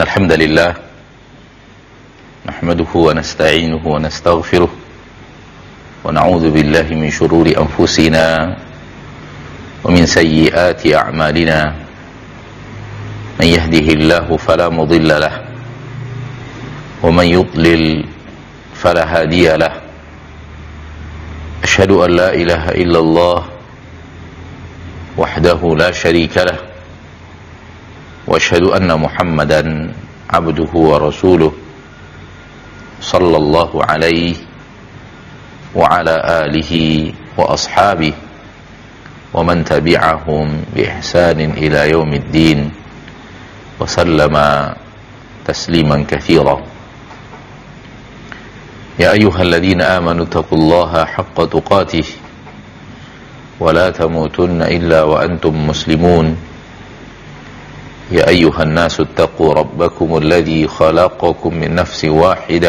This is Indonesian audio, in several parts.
الحمد لله نحمده ونستعينه ونستغفره ونعوذ بالله من شرور أنفسنا ومن سيئات أعمالنا من يهده الله فلا مضل له ومن يضلل فلا هادي له أشهد أن لا إله إلا الله وحده لا شريك له وأشهد أن محمدا عبده ورسوله صلى الله عليه وعلى آله وأصحابه ومن تبعهم بإحسان إلى يوم الدين وسلم تسليما كثيرا يا أيها الذين آمنوا اتقوا الله حق تقاته ولا تموتن إلا وأنتم مسلمون يا أيها الناس اتقوا ربكم الذي خلقكم من نفس واحدة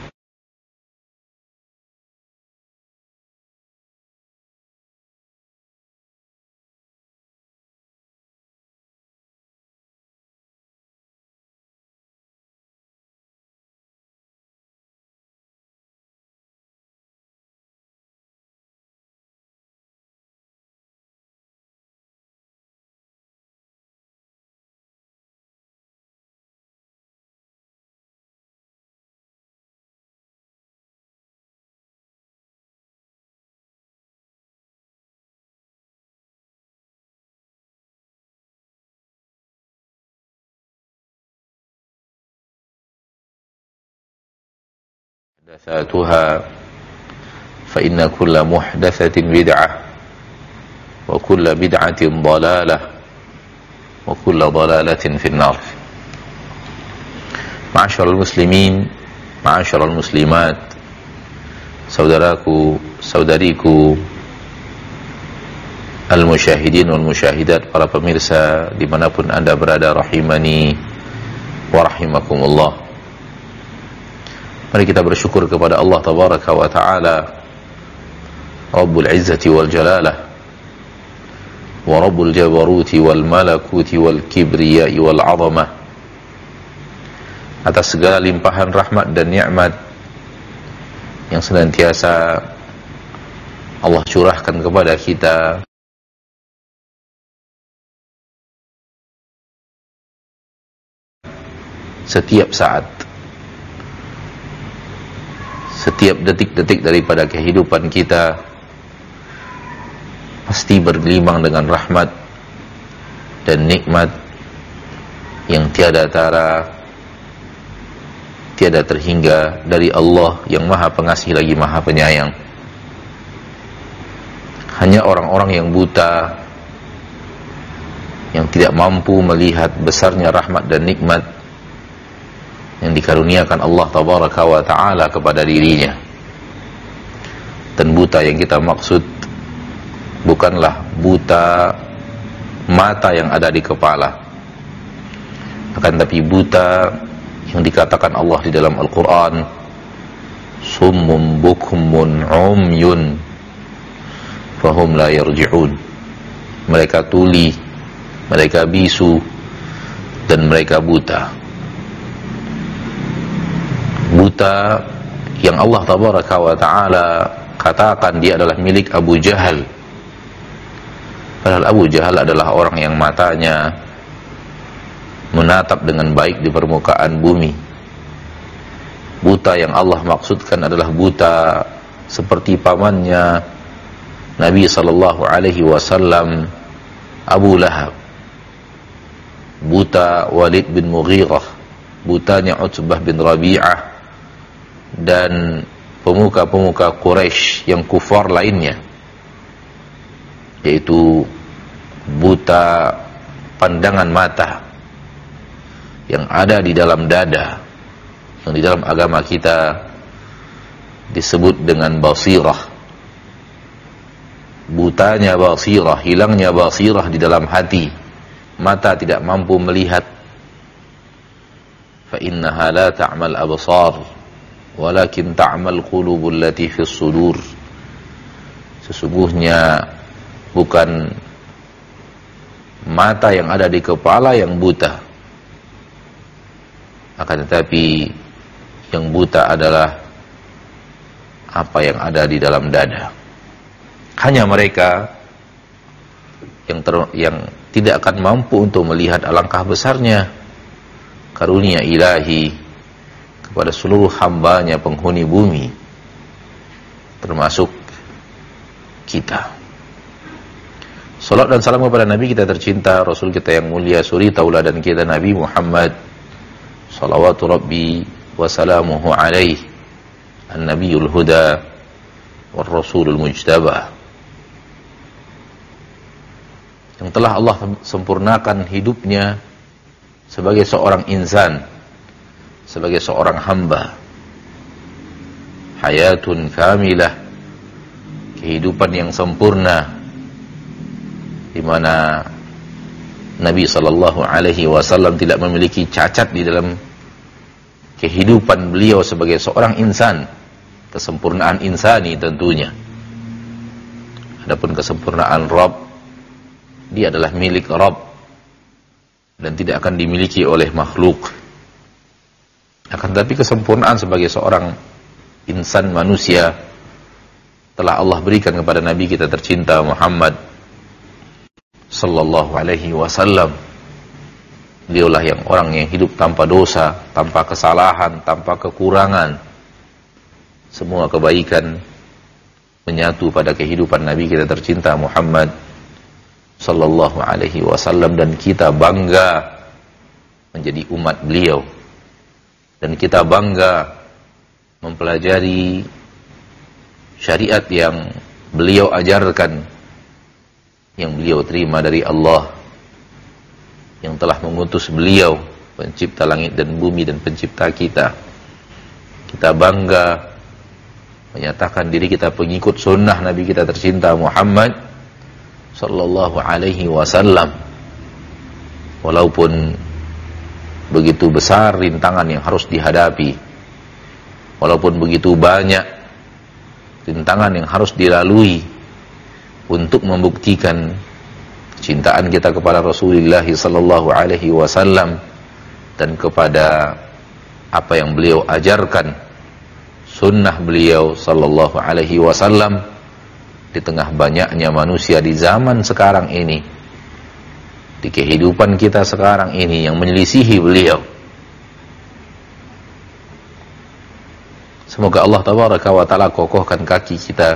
محدثاتها فإن كل محدثة بدعة وكل بدعة ضلالة وكل ضلالة في النار. Ma'asyiral muslimin, ma'asyiral muslimat, saudaraku, saudariku, al-musyahidin wal musyahidat, para pemirsa dimanapun anda berada, rahimani wa rahimakumullah. Mari kita bersyukur kepada Allah Tabaraka wa Ta'ala, Rabbul Izzati wal Jalalah, wa Rabbul Jabaruti wal Malakuti wal Kibriyai wal Azamah, atas segala limpahan rahmat dan nikmat yang senantiasa Allah curahkan kepada kita setiap saat, setiap detik-detik daripada kehidupan kita pasti bergelimang dengan rahmat dan nikmat yang tiada tara, tiada terhingga dari Allah yang Maha Pengasih lagi Maha Penyayang. Hanya orang-orang yang buta, yang tidak mampu melihat besarnya rahmat dan nikmat yang dikaruniakan Allah Tabaraka wa Ta'ala kepada dirinya. Dan buta yang kita maksud bukanlah buta mata yang ada di kepala, akan tapi buta yang dikatakan Allah di dalam Al-Quran, summum bukmun umyun fahum la yarji'un. Mereka tuli, mereka bisu, dan mereka buta. Buta yang Allah Tabaraka wa Ta'ala katakan dia adalah milik Abu Jahal. Padahal Abu Jahal adalah orang yang matanya menatap dengan baik di permukaan bumi. Buta yang Allah maksudkan adalah buta seperti pamannya Nabi SAW, Abu Lahab. Buta Walid bin Mughirah, butanya Utbah bin Rabi'ah, dan pemuka-pemuka Quraisy yang kufar lainnya, yaitu buta pandangan mata yang ada di dalam dada, yang di dalam agama kita disebut dengan basirah. Butanya basirah, hilangnya basirah di dalam hati, mata tidak mampu melihat. Fa innaha la ta'mal absar walakin ta'mal qulubul lati fis sudur. Sesungguhnya bukan mata yang ada di kepala yang buta, Akan tetapi yang buta adalah apa yang ada di dalam dada. Hanya mereka yang tidak akan mampu untuk melihat alangkah besarnya karunia ilahi kepada seluruh hambanya penghuni bumi, termasuk kita. Salat dan salam kepada Nabi kita tercinta, Rasul kita yang mulia, suri tauladan kita Nabi Muhammad salawatu Rabbi wa salamuhu alaih, an-nabiyul huda wal rasulul mujtabah, yang telah Allah sempurnakan hidupnya sebagai seorang insan, sebagai seorang hamba. Hayatun kamilah, kehidupan yang sempurna, di mana Nabi sallallahu alaihi wasallam tidak memiliki cacat di dalam kehidupan beliau sebagai seorang insan, kesempurnaan insani tentunya. Adapun kesempurnaan Rabb, dia adalah milik Rabb dan tidak akan dimiliki oleh makhluk. Akan tetapi kesempurnaan sebagai seorang insan manusia telah Allah berikan kepada Nabi kita tercinta Muhammad sallallahu alaihi wasallam. Dialah yang orang yang hidup tanpa dosa, tanpa kesalahan, tanpa kekurangan. Semua kebaikan menyatu pada kehidupan Nabi kita tercinta Muhammad sallallahu alaihi wasallam, dan kita bangga menjadi umat beliau, dan kita bangga mempelajari syariat yang beliau ajarkan, yang beliau terima dari Allah, yang telah mengutus beliau, pencipta langit dan bumi dan pencipta kita. Kita bangga menyatakan diri kita pengikut sunnah Nabi kita tercinta Muhammad sallallahu alaihi wasallam, walaupun begitu besar rintangan yang harus dihadapi, walaupun begitu banyak rintangan yang harus dilalui untuk membuktikan kecintaan kita kepada Rasulullah sallallahu alaihi wasallam dan kepada apa yang beliau ajarkan, sunnah beliau sallallahu alaihi wasallam, di tengah banyaknya manusia di zaman sekarang ini, di kehidupan kita sekarang ini yang menyelisihi beliau. Semoga Allah tabaraka wa ta'ala kokohkan kaki kita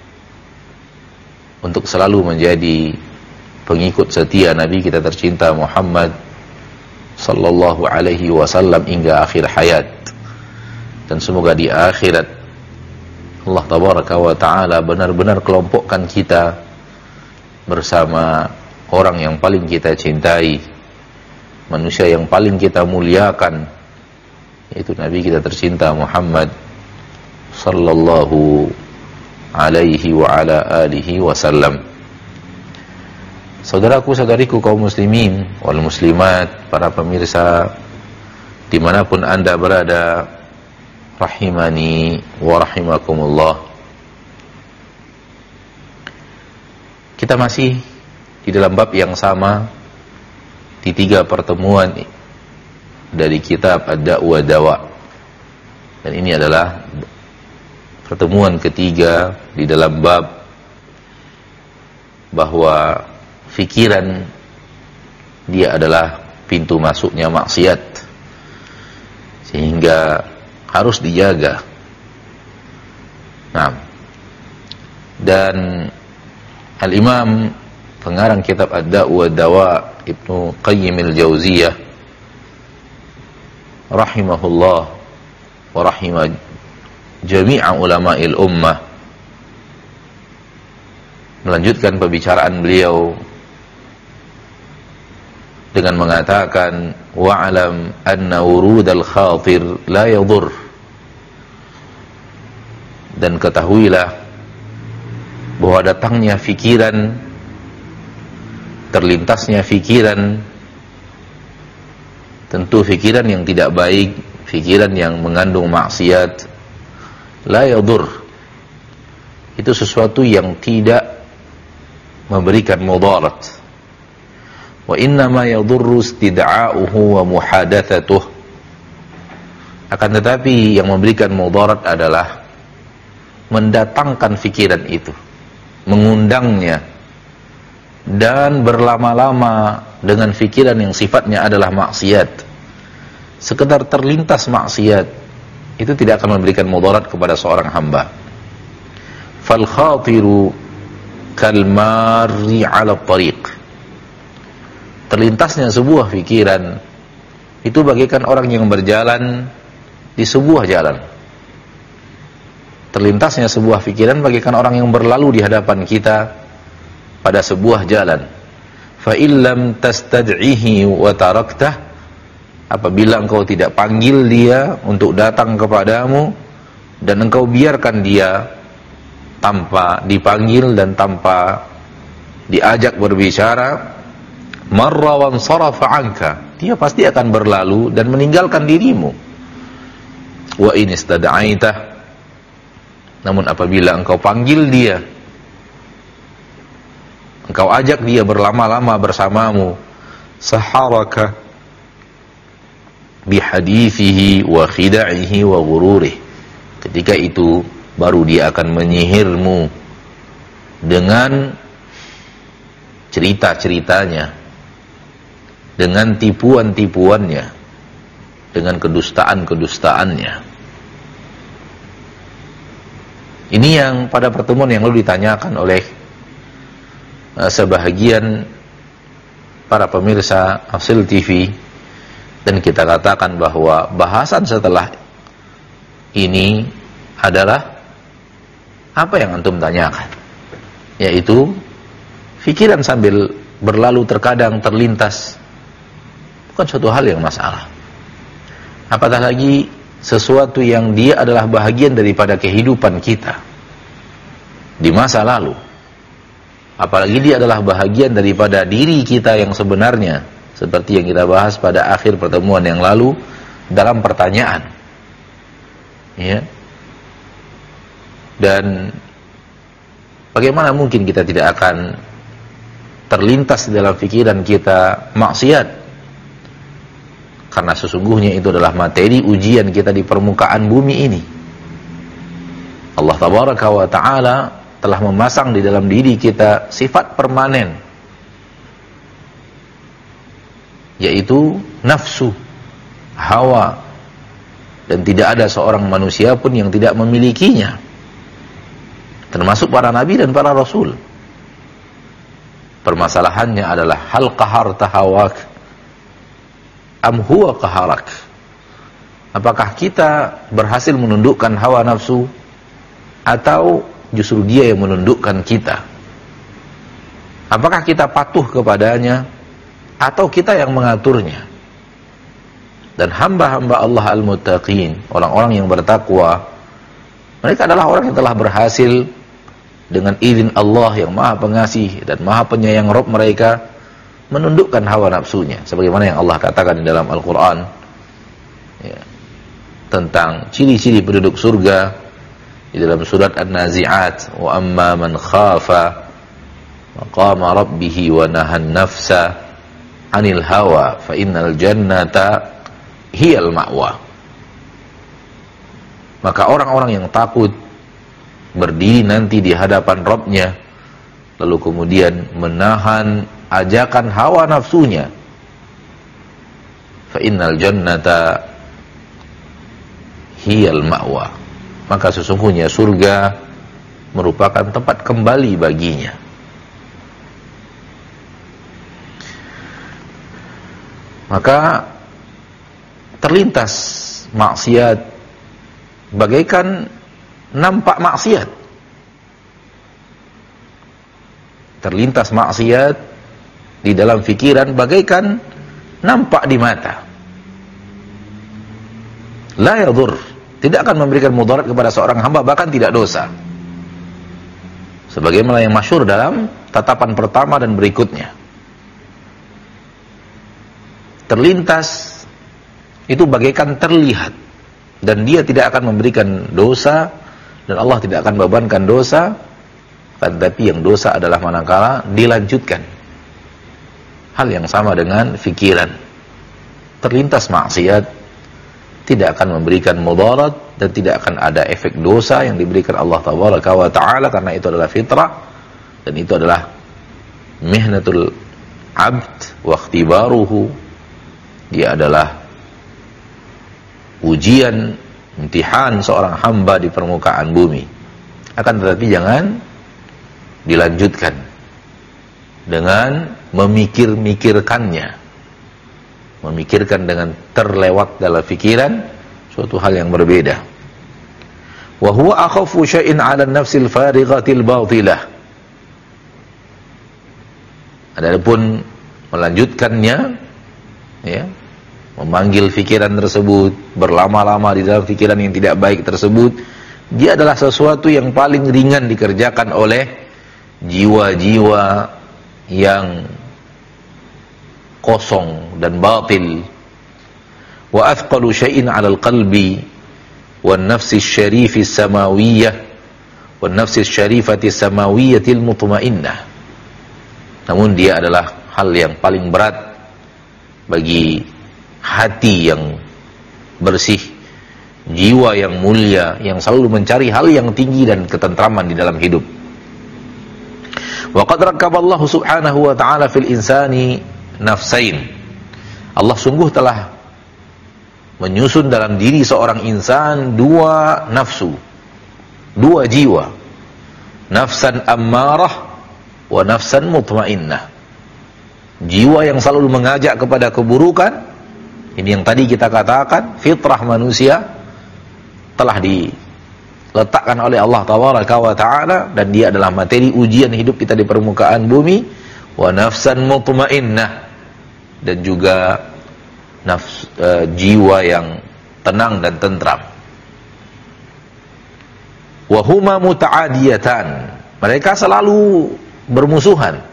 untuk selalu menjadi pengikut setia Nabi kita tercinta Muhammad sallallahu alaihi wasallam hingga akhir hayat. Dan semoga di akhirat Allah tabaraka wa ta'ala benar-benar kelompokkan kita bersama orang yang paling kita cintai, manusia yang paling kita muliakan, yaitu Nabi kita tercinta Muhammad sallallahu alaihi wa ala alihi wasallam. Saudaraku, saudariku kaum muslimin wal muslimat, para pemirsa dimanapun anda berada, rahimani wa rahimakumullah. Kita masih di dalam bab yang sama, di 3 pertemuan dari kitab Ad-Da'wa Dawa, dan ini adalah pertemuan ketiga di dalam bab bahwa fikiran dia adalah pintu masuknya maksiat, sehingga harus dijaga. Nah, dan Al-Imam pengarang kitab Ad-Da'wa Dawa Ibnu Qayyim al-Jauziyah rahimahullah wa rahimah jami'a ulama'il ummah melanjutkan pembicaraan beliau dengan mengatakan, wa'alam anna wurudal khatir la yadur, dan ketahuilah bahwa datangnya fikiran, terlintasnya fikiran, tentu fikiran yang tidak baik, fikiran yang mengandung maksiat, la yadur, itu sesuatu yang tidak memberikan mudarat. Wa innama yadurru istid'a'uhu wa muhadathatuh, Akan tetapi yang memberikan mudarat adalah mendatangkan fikiran itu, mengundangnya, dan berlama-lama dengan fikiran yang sifatnya adalah maksiat. Sekedar terlintas maksiat itu tidak akan memberikan mudarat kepada seorang hamba. Fal khatiru kal marri 'ala tariq. Terlintasnya sebuah pikiran itu bagaikan orang yang berjalan di sebuah jalan. Terlintasnya sebuah pikiran bagaikan orang yang berlalu di hadapan kita pada sebuah jalan. Fa illam tastad'ihi wa taraktah, apabila engkau tidak panggil dia untuk datang kepadamu dan engkau biarkan dia tanpa dipanggil dan tanpa diajak berbicara, marra wan sarafa anka, dia pasti akan berlalu dan meninggalkan dirimu. Wa in istad'aitah, namun apabila engkau panggil dia, engkau ajak dia berlama-lama bersamamu, saharaka bihadithihi wa khida'ihi wa ghururih, ketika itu baru dia akan menyihirmu dengan cerita-ceritanya, dengan tipuan-tipuannya, dengan kedustaan-kedustaannya. Ini yang pada pertemuan yang lalu ditanyakan oleh sebahagian para pemirsa Hasil TV, dan kita katakan bahwa bahasan setelah ini adalah apa yang antum tanyakan, yaitu fikiran sambil berlalu terkadang terlintas bukan suatu hal yang masalah, apatah lagi sesuatu yang dia adalah bahagian daripada kehidupan kita di masa lalu, apalagi dia adalah bahagian daripada diri kita yang sebenarnya, seperti yang kita bahas pada akhir pertemuan yang lalu dalam pertanyaan, ya. Dan bagaimana mungkin kita tidak akan terlintas di dalam pikiran kita maksiat, karena sesungguhnya itu adalah materi ujian kita di permukaan bumi ini. Allah tabaraka wa ta'ala telah memasang di dalam diri kita sifat permanen, yaitu nafsu, hawa, dan tidak ada seorang manusia pun yang tidak memilikinya, termasuk para nabi dan para rasul. Permasalahannya adalah hal qaharta hawak am huwa qaharak. Apakah kita berhasil menundukkan hawa nafsu atau justru dia yang menundukkan kita? Apakah kita patuh kepadanya atau kita yang mengaturnya? Dan hamba-hamba Allah al-muttaqin, orang-orang yang bertakwa, mereka adalah orang yang telah berhasil dengan izin Allah yang Maha Pengasih dan Maha Penyayang Rabb mereka menundukkan hawa nafsunya, sebagaimana yang Allah katakan di dalam Al-Quran, ya, tentang ciri-ciri penduduk surga di dalam surat An-Nazi'at, wa amma man khafa maqama rabbih wa nahan nafsa 'anil hawa fa innal jannata hiyal ma'wa. Maka orang-orang yang takut berdiri nanti di hadapan Rabbnya, lalu kemudian menahan ajakan hawa nafsunya, fa innal jannata hiyal ma'wa, maka sesungguhnya surga merupakan tempat kembali baginya. Maka terlintas maksiat bagaikan nampak maksiat, terlintas maksiat di dalam fikiran bagaikan nampak di mata. La yadur, tidak akan memberikan mudarat kepada seorang hamba, bahkan tidak dosa, sebagaimana yang masyhur dalam tatapan pertama dan berikutnya. Terlintas itu bagaikan terlihat, dan dia tidak akan memberikan dosa, dan Allah tidak akan bebankan dosa. Tetapi yang dosa adalah manakala dilanjutkan hal yang sama dengan fikiran. Terlintas maksiat, tidak akan memberikan mudarat dan tidak akan ada efek dosa yang diberikan Allah tabaraka wa taala, karena itu adalah fitrah dan itu adalah mihnatul abd wa ikhtibaruhu. Dia adalah ujian, imtihan seorang hamba di permukaan bumi. Akan tetapi jangan dilanjutkan dengan memikirkannya, memikirkan dengan terlewat dalam pikiran suatu hal yang berbeda. Wa huwa akhafu syai'in 'ala an-nafsil farighatil batilah. Adapun melanjutkannya, ya, memanggil pikiran tersebut, berlama-lama di dalam pikiran yang tidak baik tersebut, dia adalah sesuatu yang paling ringan dikerjakan oleh jiwa-jiwa yang kosong dan batil. Wa athqalu syai'in 'alal qalbi wan nafsi syarifis samawiyyah wan nafsi syarifati samawiyyatil mutmainnah. Namun dia adalah hal yang paling berat bagi hati yang bersih, jiwa yang mulia yang selalu mencari hal yang tinggi dan ketentraman di dalam hidup. Wa qad rakkaballahu subhanahu wa ta'ala fil insani nafsain. Allah sungguh telah menyusun dalam diri seorang insan dua nafsu, dua jiwa, nafsan ammarah wa nafsan mutmainnah. Jiwa yang selalu mengajak kepada keburukan, ini yang tadi kita katakan fitrah manusia telah diletakkan oleh Allah tabaraka wa taala, dan dia adalah materi ujian hidup kita di permukaan bumi. Wa nafsan mutmainnah, dan juga jiwa yang tenang dan tentram. Wa huma muta'adiyatan, mereka selalu bermusuhan.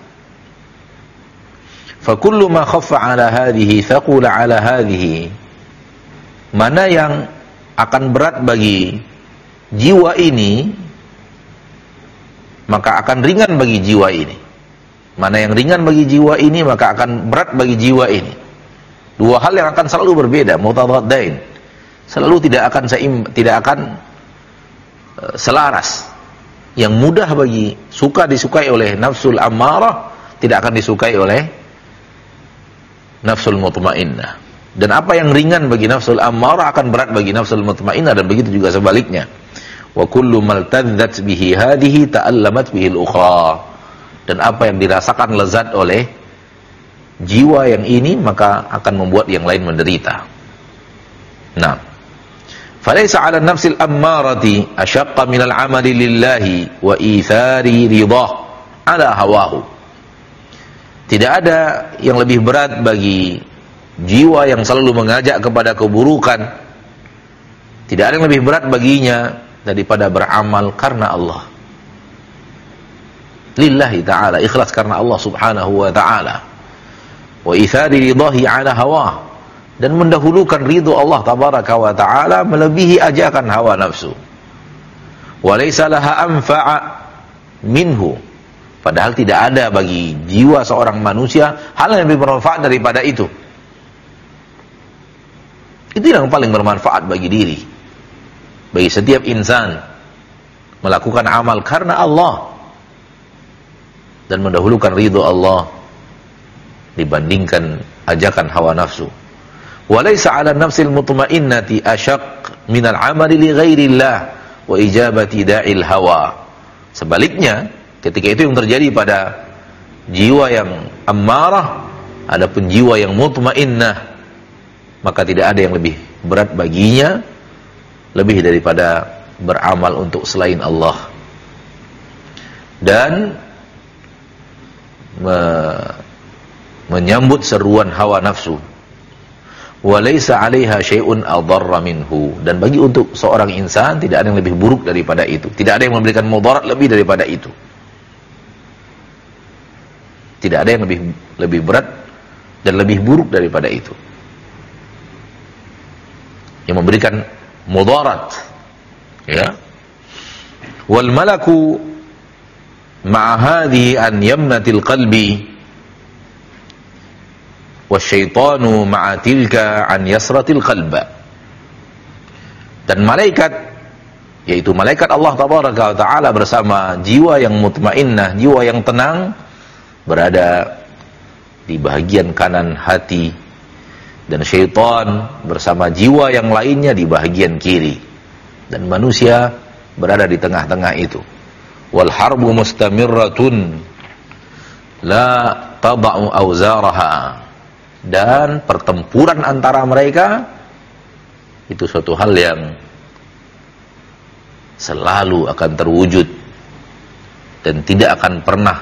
Fa kullu ma khaffa 'ala hadhihi thaqula 'ala hadhihi, mana yang akan berat bagi jiwa ini maka akan ringan bagi jiwa ini. Mana yang ringan bagi jiwa ini maka akan berat bagi jiwa ini. Dua hal yang akan selalu berbeda, mutadaddain. Selalu tidak akan selaras. Yang mudah bagi disukai oleh nafsul ammarah tidak akan disukai oleh nafsul mutmainnah. Dan apa yang ringan bagi nafsul ammarah akan berat bagi nafsul mutmainnah, dan begitu juga sebaliknya. Wa kullu maltadzat bihi hadhihi ta'allamat bihi al-ukhra. Dan apa yang dirasakan lezat oleh jiwa yang ini maka akan membuat yang lain menderita. Nah, falaysa 'ala an-nafsil ammarati ashaqqa min al-'amali lillahi wa ithari ridah 'ala hawahu. Tidak ada yang lebih berat bagi jiwa yang selalu mengajak kepada keburukan. Tidak ada yang lebih berat baginya daripada beramal karena Allah. Lillahi ta'ala, ikhlas karena Allah subhanahu wa ta'ala. Wa ithari ridahi 'ala hawa, dan mendahulukan ridho Allah tabaraka wa ta'ala melebihi ajakan hawa nafsu. Wa laysa laha anfa'a minhu, padahal tidak ada bagi jiwa seorang manusia hal yang lebih bermanfaat daripada itu. Itu yang paling bermanfaat bagi diri, bagi setiap insan, melakukan amal karena Allah dan mendahulukan ridho Allah dibandingkan ajakan hawa nafsu. Walaysa 'ala an-nafsil mutmainnati ashaq min al-'amali li ghairillah wa ijabati da'il hawa. Sebaliknya, ketika itu yang terjadi pada jiwa yang ammarah, adapun jiwa yang mutmainnah, maka tidak ada yang lebih berat baginya lebih daripada beramal untuk selain Allah dan menyambut seruan hawa nafsu. Walaysa 'alaiha syai'un adarra minhu, dan bagi untuk seorang insan tidak ada yang lebih buruk daripada itu. Tidak ada yang memberikan mudarat lebih daripada itu. Tidak ada yang lebih berat dan lebih buruk daripada itu. Yang memberikan mudarat, ya. Wal malaku ma'a hadhihi an yamnatil qalbi wasyaitanu ma'a tilka an yasratil qalba. Dan malaikat, yaitu malaikat Allah tabaraka wa ta'ala bersama jiwa yang mutmainnah, jiwa yang tenang, berada di bahagian kanan hati, dan syaitan bersama jiwa yang lainnya di bahagian kiri, dan manusia berada di tengah-tengah itu. Wal harbu mustamirratun la tada'u awzaraha, dan pertempuran antara mereka itu suatu hal yang selalu akan terwujud dan tidak akan pernah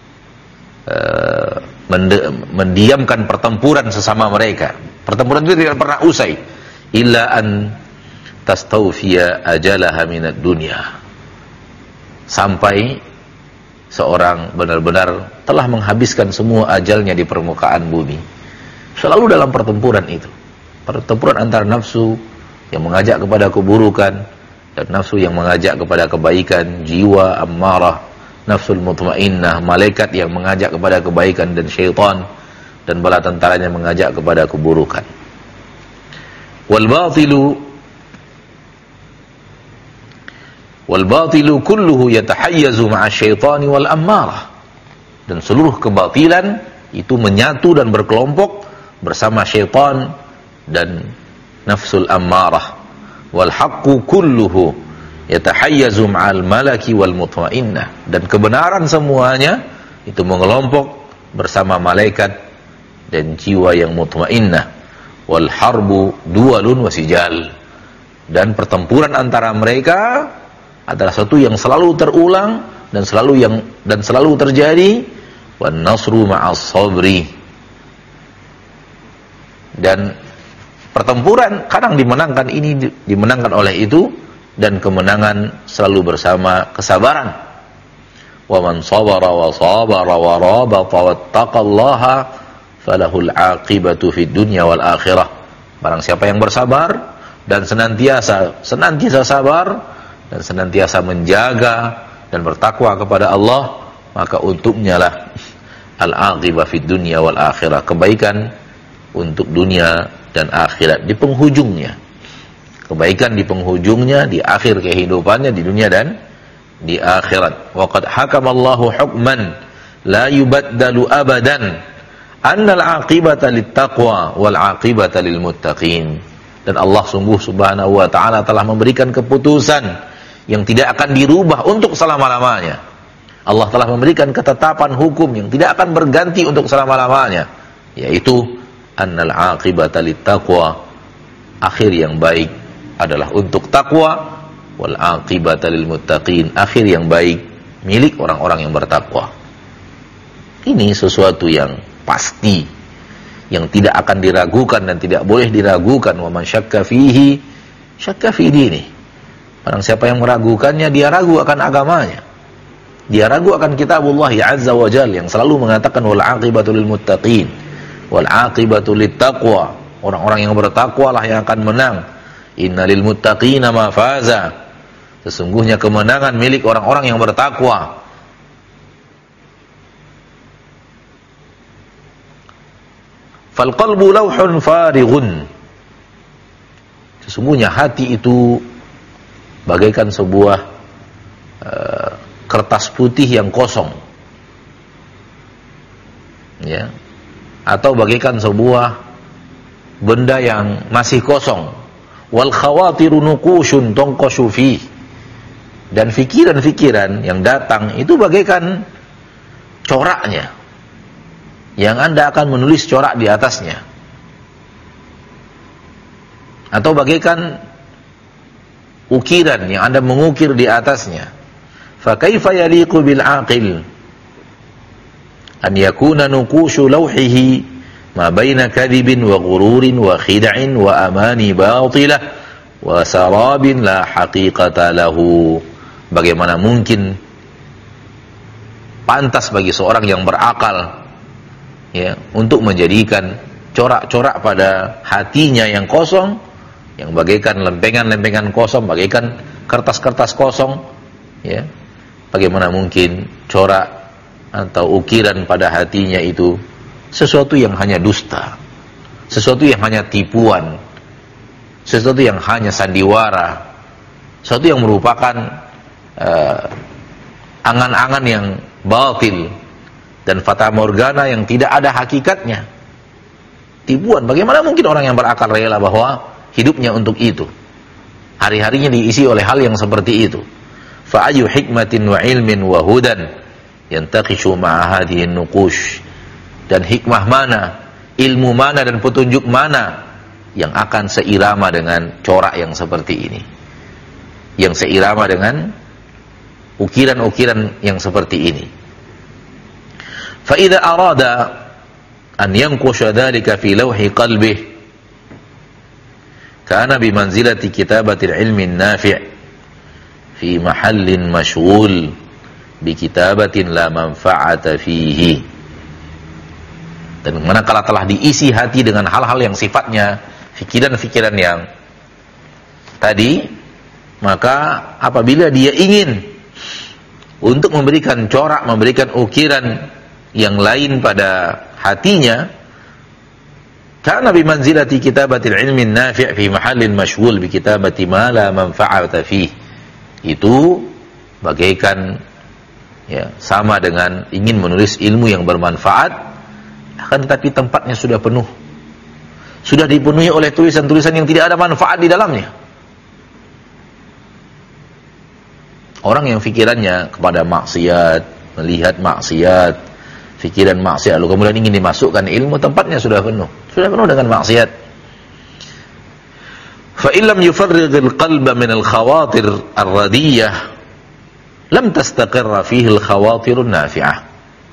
mendiamkan pertempuran sesama mereka. Pertempuran itu tidak pernah usai illa an tastawfiya ajalaha minad dunya, sampai seorang benar-benar telah menghabiskan semua ajalnya di permukaan bumi. Selalu dalam pertempuran itu, pertempuran antara nafsu yang mengajak kepada keburukan dan nafsu yang mengajak kepada kebaikan, jiwa ammarah, nafsul mutmainnah, malaikat yang mengajak kepada kebaikan, dan syaitan dan bala tentaranya mengajak kepada keburukan. Wal batilu kulluhu yatahayyazu ma'a syaitani wal ammarah, dan seluruh kebatilan itu menyatu dan berkelompok bersama syaitan dan nafsul ammarah. Wal haqqu kulluhu yatahayyazu ma'al malaki wal mutmainnah, dan kebenaran semuanya itu mengelompok bersama malaikat dan jiwa yang mutmainnah. Wal harbu dualun wasijal, dan pertempuran antara mereka adalah sesuatu yang selalu terulang dan selalu terjadi. Wan nasru ma'as sabri, dan pertempuran kadang dimenangkan ini, dimenangkan oleh itu, dan kemenangan selalu bersama kesabaran. Wa man sabara wa sabara wa rabata wattaqallaha falahul aqibatu fid dunya wal akhirah. Barang siapa yang bersabar dan senantiasa sabar dan senantiasa menjaga dan bertakwa kepada Allah, maka untuknya lah al-aqibah fid dunya wal akhirah, kebaikan untuk dunia dan akhirat di penghujungnya. Kebaikan di penghujungnya, di akhir kehidupannya, di dunia dan di akhirat. Wa qad hakamallahu hukman la yubaddalu abadan annal aqibata littaqwa wal aqibata lil muttaqin. Dan Allah sungguh subhanahu wa ta'ala telah memberikan keputusan yang tidak akan dirubah untuk selama-lamanya. Allah telah memberikan ketetapan hukum yang tidak akan berganti untuk selama-lamanya, yaitu annal aqibata littaqwa, akhir yang baik adalah untuk takwa, wal aqibata lil muttaqin, akhir yang baik milik orang-orang yang bertakwa. Ini sesuatu yang pasti, yang tidak akan diragukan dan tidak boleh diragukan. Wa man syakka fihi syakka fi dini. Barang siapa yang meragukannya, dia ragu akan agamanya. Dia ragu akan kitabullah azza wa jalla yang selalu mengatakan wal aqibatu lil muttaqin, wal aqibatu lit taqwa. Orang-orang yang bertakwa lah yang akan menang. Innalil muttaqina mafaza. Sesungguhnya kemenangan milik orang-orang yang bertakwa. Fal qalbu lawhun farighun. Sesungguhnya hati itu bagaikan sebuah kertas putih yang kosong, ya, atau bagaikan sebuah benda yang masih kosong. Wal khawatiru nuqushun tunqashu fi, dan fikiran-fikiran yang datang itu bagaikan coraknya yang Anda akan menulis corak di atasnya, atau bagaikan ukiran yang Anda mengukir di atasnya. Fa kaifa yaliqu bil aqil an yakuna nuqushu lawhihi ma baina kadhibin wa ghururin wa khid'in wa amani batilah wa sarabin la haqiqata lahu. Bagaimana mungkin pantas bagi seorang yang berakal, ya, untuk menjadikan corak-corak pada hatinya yang kosong, yang bagaikan lempengan-lempengan kosong, bagaikan kertas-kertas kosong, ya. Bagaimana mungkin corak atau ukiran pada hatinya itu sesuatu yang hanya dusta, sesuatu yang hanya tipuan, sesuatu yang hanya sandiwara, sesuatu yang merupakan angan-angan yang batil dan fata morgana yang tidak ada hakikatnya. Tipuan. Bagaimana mungkin orang yang berakal rela bahwa hidupnya untuk itu, hari-harinya diisi oleh hal yang seperti itu. Fa ayu hikmatin wa ilmin wa hudan yantaqishu ma'a hadhihi nuqush. Dan hikmah mana, ilmu mana dan petunjuk mana yang akan seirama dengan corak yang seperti ini, yang seirama dengan ukiran-ukiran yang seperti ini. Fa idza arada an yanqusha dhalika fi lawhi qalbih kana bi manzilati kitabati al-ilmi an-nafi' fi mahallin mashghul bi kitabatin la manfa'ata fihi. Dan manakala telah diisi hati dengan hal-hal yang sifatnya fikiran-fikiran yang tadi, maka apabila dia ingin untuk memberikan corak, memberikan ukiran yang lain pada hatinya, kana bi manzilati kitabatil ilmi nafi' fi mahallin mashghul bi kitabati ma la manfa'ata fihi. Itu bagaikan sama dengan ingin menulis ilmu yang bermanfaat, akan tetapi tempatnya sudah penuh, sudah dipenuhi oleh tulisan-tulisan yang tidak ada manfaat di dalamnya. Orang yang fikirannya kepada maksiat, melihat maksiat, fikiran maksiat, lalu kemudian ingin dimasukkan ilmu, tempatnya sudah penuh dengan maksiat. Fa illam yufarrighil qalba min al-khawatir ar-radiyah lam tastaqirra fihi al-khawatirun nafi'ah.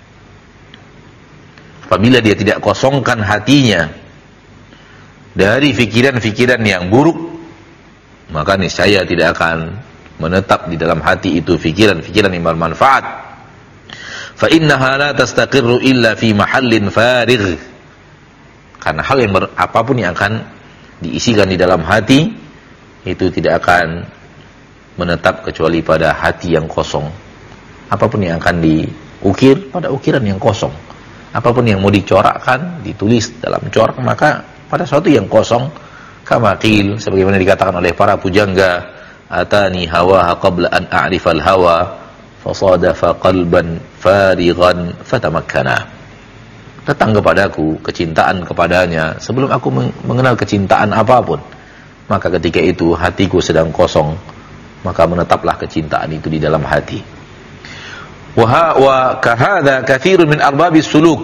Apabila dia tidak kosongkan hatinya dari fikiran-fikiran yang buruk, maka niscaya tidak akan menetap di dalam hati itu fikiran-fikiran yang bermanfaat. Fa innaha la tastaqirru illa fi mahallin farigh. Karena hal yang apapun yang akan diisikan di dalam hati itu tidak akan menetap kecuali pada hati yang kosong. Apapun yang akan diukir pada ukiran yang kosong. Apapun yang mau dicorakkan, ditulis dalam corak, maka pada sesuatu yang kosong, kama qil, sebagaimana dikatakan oleh para pujangga, atani hawaha qabla an a'rifal hawa fasadafa qalban farighan fatamakkana. Datang kepadaku kecintaan kepadanya sebelum aku mengenal kecintaan apapun, maka ketika itu hatiku sedang kosong, maka menetaplah kecintaan itu di dalam hati. Wa kahadha kathirun min arbabis suluk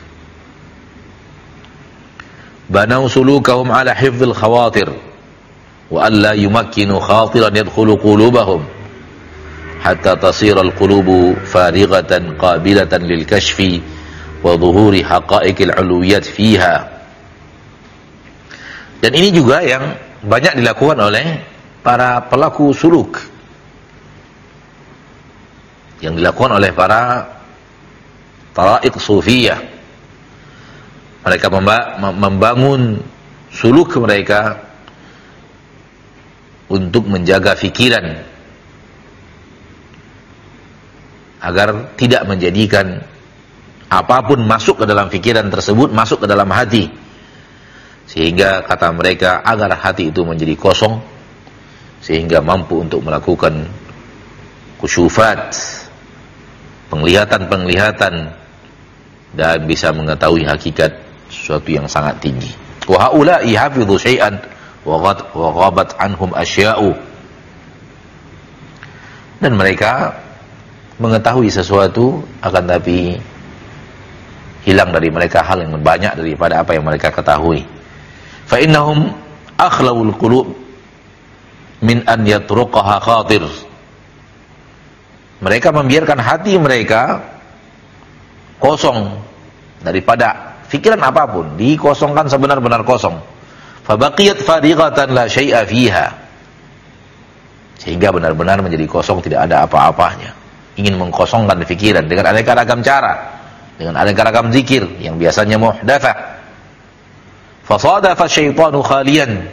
banau sulukahum ala hifdzil khawatir wa alla yumakkinu khatiran yadkhulu qulubahum hatta tasira al-qulubu farighatan qabilatan lil kashfi wa dhuhuri haqa'iqil uluwiyat fiha. Dan ini juga yang banyak dilakukan oleh para pelaku suluk, yang dilakukan oleh para tara'iq sufiyah. Mereka membangun suluk mereka untuk menjaga fikiran agar tidak menjadikan apapun masuk ke dalam fikiran tersebut, masuk ke dalam hati, sehingga kata mereka agar hati itu menjadi kosong, sehingga mampu untuk melakukan kusyufat, penglihatan-penglihatan, dan bisa mengetahui hakikat sesuatu yang sangat tinggi. Wa haula'i hafidhu syai'an wa ghabat anhum asya'u. Dan mereka mengetahui sesuatu, akan tapi hilang dari mereka hal yang banyak daripada apa yang mereka ketahui. Fa innahum akhlawul qulub min an yatruqaha khatir. Mereka membiarkan hati mereka kosong daripada fikiran apapun, dikosongkan sebenar-benar kosong. Fabaqiyat farighatan la syai'a fiha. Sehingga benar-benar menjadi kosong, tidak ada apa-apanya. Ingin mengkosongkan fikiran dengan aneka ragam cara, dengan aneka ragam zikir yang biasanya muhdatsah. Fasadafa syaitanu khalian.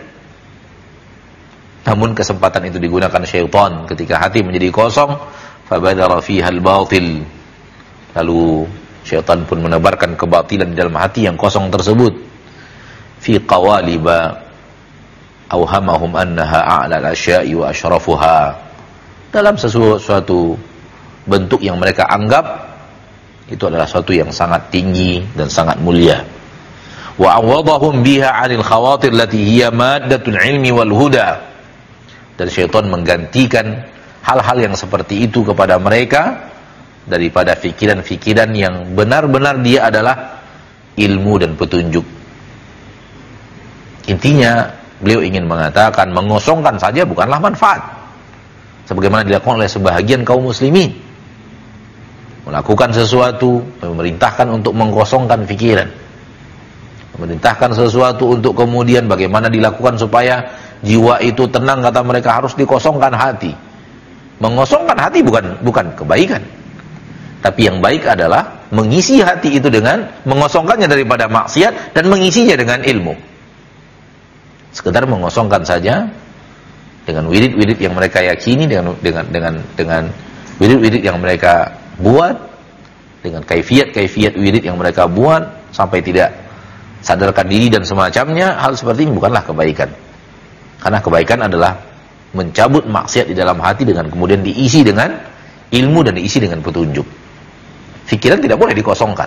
Namun kesempatan itu digunakan syaitan ketika hati menjadi kosong. Fabadara fiha al-batil. Lalu syaitan pun menebarkan kebatilan di dalam hati yang kosong tersebut. Fi qawaliba awhamahum annaha a'la al-asya'i wa asyrafuha, dalam sesuatu bentuk yang mereka anggap itu adalah sesuatu yang sangat tinggi dan sangat mulia. Wa awadahum biha 'anil khawatir lati hiya maddatul ilmi wal huda, dan syaitan menggantikan hal-hal yang seperti itu kepada mereka daripada fikiran-fikiran yang benar-benar dia adalah ilmu dan petunjuk. Intinya beliau ingin mengatakan mengosongkan saja bukanlah manfaat, sebagaimana dilakukan oleh sebahagian kaum muslimin. Melakukan sesuatu, memerintahkan untuk mengkosongkan pikiran, memerintahkan sesuatu untuk kemudian bagaimana dilakukan supaya jiwa itu tenang, kata mereka harus dikosongkan hati. Mengosongkan hati bukan kebaikan, tapi yang baik adalah mengisi hati itu dengan mengosongkannya daripada maksiat dan mengisinya dengan ilmu. Sekedar mengosongkan saja dengan wirid-wirid yang mereka yakini, dengan wirid-wirid yang mereka buat, dengan kaifiat-kaifiat wirid yang mereka buat sampai tidak sadarkan diri dan semacamnya. Hal seperti ini bukanlah kebaikan. Karena kebaikan adalah mencabut maksiat di dalam hati dengan kemudian diisi dengan ilmu dan diisi dengan petunjuk. Pikiran tidak boleh dikosongkan,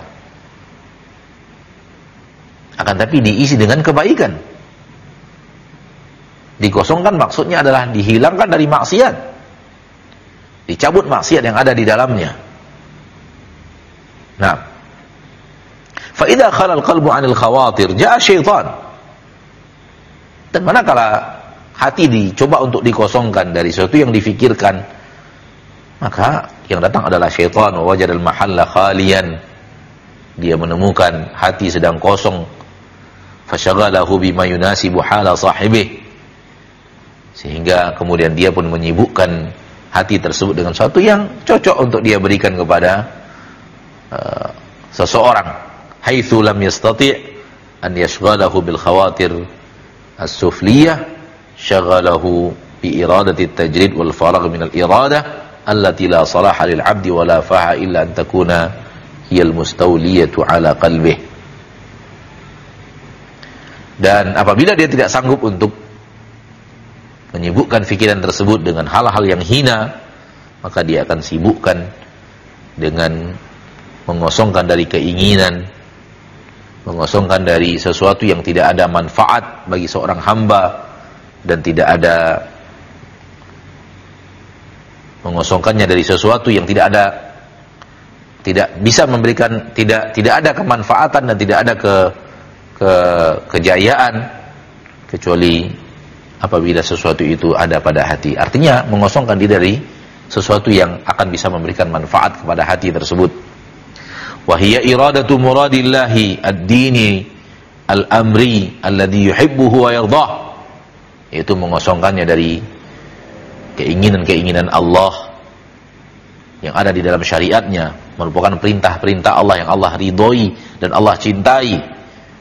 akan tapi diisi dengan kebaikan. Dikosongkan maksudnya adalah dihilangkan dari maksiat, dicabut maksiat yang ada di dalamnya. Nah, fa idza khala al-qalbu 'anil khawatir jaa syaitan. Dan manakala hati dicoba untuk dikosongkan dari sesuatu yang difikirkan, maka yang datang adalah syaitan. Wa wajadal mahalla khaliyan, dia menemukan hati sedang kosong. Fasyaghalahu bima yunasibu hala sahibih, sehingga kemudian dia pun menyibukkan hati tersebut dengan sesuatu yang cocok untuk dia berikan kepada seseorang. Haitsu lam yastati' an yashghalahu bil khawatir as-sufliyah, syaghalahu bi iradati at-tajrid wal faragh min al-iradah allati la salaha lil 'abdi wa la fa'a illa an takuna hiya al-mustawliyatu 'ala qalbihi. Dan apabila dia tidak sanggup untuk menyibukkan fikiran tersebut dengan hal-hal yang hina, maka dia akan sibukkan dengan mengosongkan dari keinginan, mengosongkan dari sesuatu yang tidak ada manfaat bagi seorang hamba, dan tidak mengosongkannya dari sesuatu yang tidak bisa memberikan, tidak ada kemanfaatan dan tidak ada kejayaan, kecuali apabila sesuatu itu ada pada hati. Artinya mengosongkan diri dari sesuatu yang akan bisa memberikan manfaat kepada hati tersebut. Wa hiya iradatu muradillahi ad-dini al-amri alladhi yuhibbuhu wa yardah, yaitu mengosongkannya dari keinginan-keinginan Allah yang ada di dalam syariatnya, merupakan perintah-perintah Allah yang Allah ridhoi dan Allah cintai.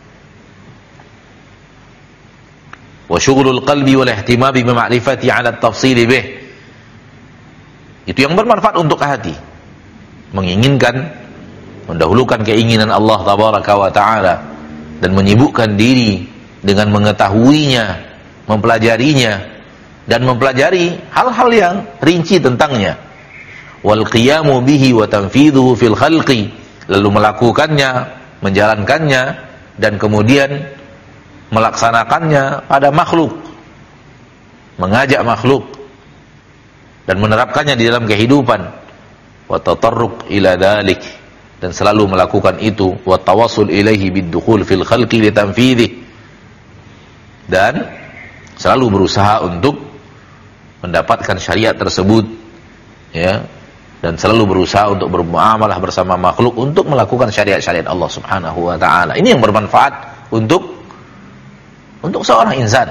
Wa syughulul qalbi wal ihtimami bi ma'rifati 'ala at-tafsil bih, itu yang bermanfaat untuk hati, menginginkan, mendahulukan keinginan Allah tabaraka wa ta'ala, dan menyibukkan diri dengan mengetahuinya, mempelajarinya, dan mempelajari hal-hal yang rinci tentangnya. Wal qiyamu bihi wa tanfidhuhu fil khalqi, lalu melakukannya, menjalankannya, dan kemudian melaksanakannya pada makhluk, mengajak makhluk dan menerapkannya di dalam kehidupan. Wa tatarruq ila dzalik, dan selalu melakukan itu. Wa tawassul ilaihi bid-dukhul fil khalqi li tanfidhi, dan selalu berusaha untuk mendapatkan syariat tersebut, ya, dan selalu berusaha untuk bermuamalah bersama makhluk untuk melakukan syariat-syariat Allah Subhanahu wa taala. Ini yang bermanfaat untuk seorang insan.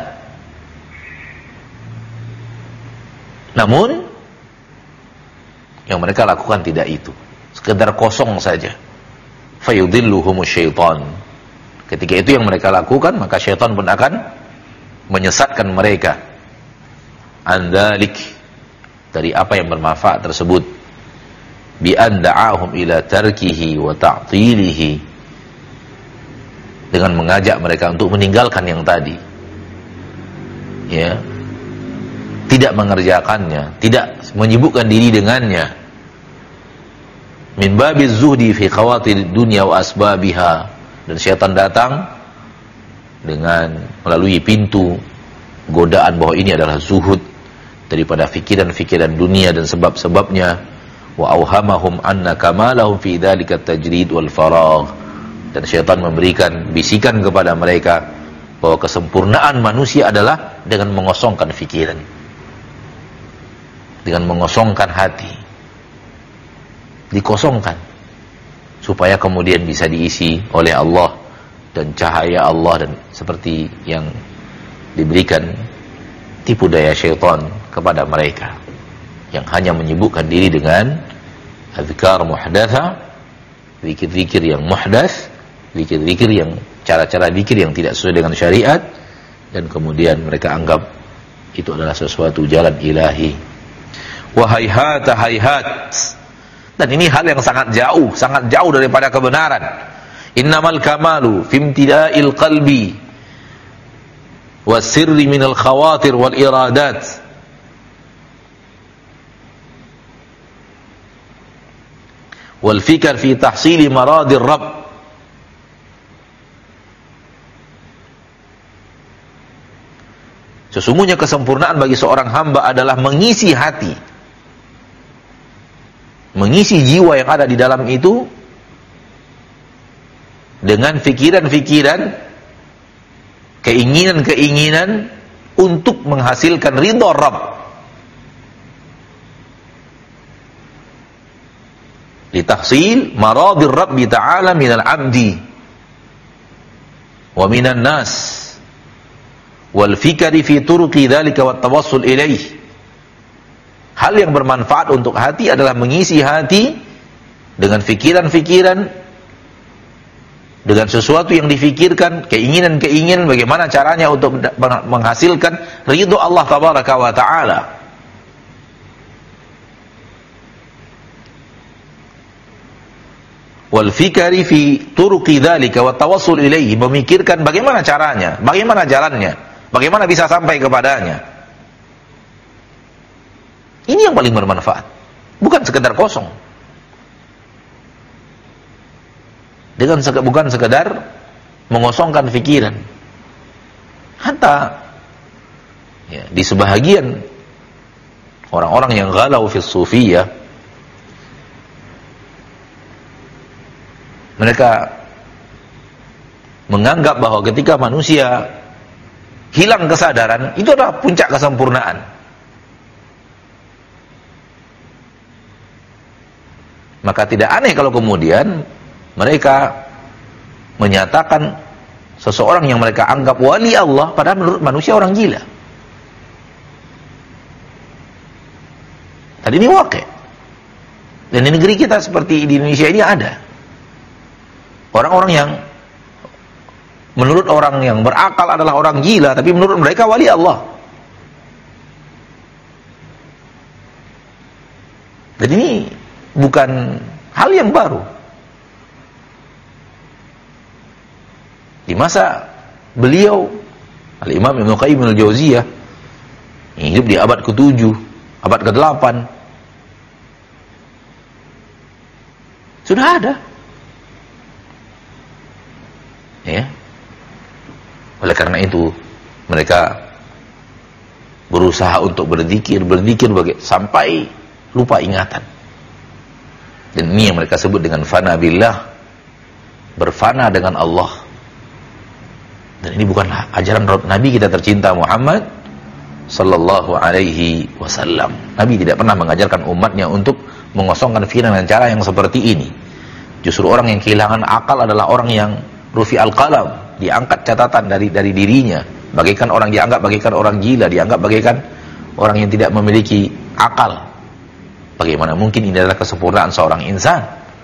Namun yang mereka lakukan tidak itu, sekedar kosong saja. Fayudilluhumus syaitan. Ketika itu yang mereka lakukan, maka syaitan pun akan menyesatkan mereka andalik, dari apa yang bermanfaat tersebut, bi an da'ahum ila tarkihi wa ta'tilihi, dengan mengajak mereka untuk meninggalkan yang tadi, ya, tidak mengerjakannya, tidak menyibukkan diri dengannya. Min babiz zuhdi fi khawatir dunya wa asbabiha. Dan syaitan datang dengan melalui pintu godaan bahwa ini adalah zuhud daripada fikiran-fikiran dunia dan sebab-sebabnya. Wa auhamahum anna kamalahum fi dzalika tajrid wal faragh. Dan syaitan memberikan bisikan kepada mereka bahwa kesempurnaan manusia adalah dengan mengosongkan fikiran, dengan mengosongkan hati, dikosongkan supaya kemudian bisa diisi oleh Allah dan cahaya Allah, dan seperti yang diberikan tipu daya syaitan kepada mereka yang hanya menyibukkan diri dengan azkar muhdatsa, zikir-zikir yang muhdats, zikir-zikir yang cara-cara zikir yang tidak sesuai dengan syariat, dan kemudian mereka anggap itu adalah sesuatu jalan ilahi. Wa hayhata hayhat. Dan ini hal yang sangat jauh daripada kebenaran. Innamal kamalu fi imtida'il qalbi wasirri minal khawatir wal iradat. Wal fikr fi tahsili maradir rabb. Sesungguhnya kesempurnaan bagi seorang hamba adalah mengisi hati, mengisi jiwa yang ada di dalam itu dengan fikiran-fikiran, keinginan-keinginan untuk menghasilkan ridha Rabb. Litahsil maradir Rabbi ta'ala minal abdi wa minan nas wal fikri fi turuqi dzalika wat tawassul ilaih. Hal yang bermanfaat untuk hati adalah mengisi hati dengan fikiran-fikiran, dengan sesuatu yang difikirkan, keinginan-keinginan bagaimana caranya untuk menghasilkan ridho Allah tabaraka wa taala. Wal fikri fi turuqi dzalika wat tawassul ilaih, memikirkan bagaimana caranya, bagaimana jalannya, bagaimana bisa sampai kepadanya. Ini yang paling bermanfaat. Bukan sekedar kosong. Bukan sekedar mengosongkan pikiran. Hatta ya, di sebahagian orang-orang yang galau fi sufiyah, mereka menganggap bahwa ketika manusia hilang kesadaran, itu adalah puncak kesempurnaan. Maka tidak aneh kalau kemudian mereka menyatakan seseorang yang mereka anggap wali Allah, padahal menurut manusia orang gila. Dan ini wakil. Dan di negeri kita seperti di Indonesia ini ada orang-orang yang menurut orang yang berakal adalah orang gila, tapi menurut mereka wali Allah. Dan ini bukan hal yang baru. Di masa beliau, Al-Imam Ibnu Qayyim Al-Jauziyah, yang hidup di abad ke-7, abad ke-8, sudah ada. Ya. Oleh karena itu, mereka berusaha untuk berzikir sampai lupa ingatan. Dan ini yang mereka sebut dengan fana billah, berfana dengan Allah. Dan ini bukan ajaran Nabi kita tercinta Muhammad sallallahu alaihi wasallam. Nabi tidak pernah mengajarkan umatnya untuk mengosongkan pikiran dengan cara yang seperti ini. Justru orang yang kehilangan akal adalah orang yang rufi al-qalam, diangkat catatan dari dirinya, bagaikan orang dianggap bagaikan orang gila, dianggap bagaikan orang yang tidak memiliki akal. Bagaimana mungkin ini adalah kesempurnaan seorang insan?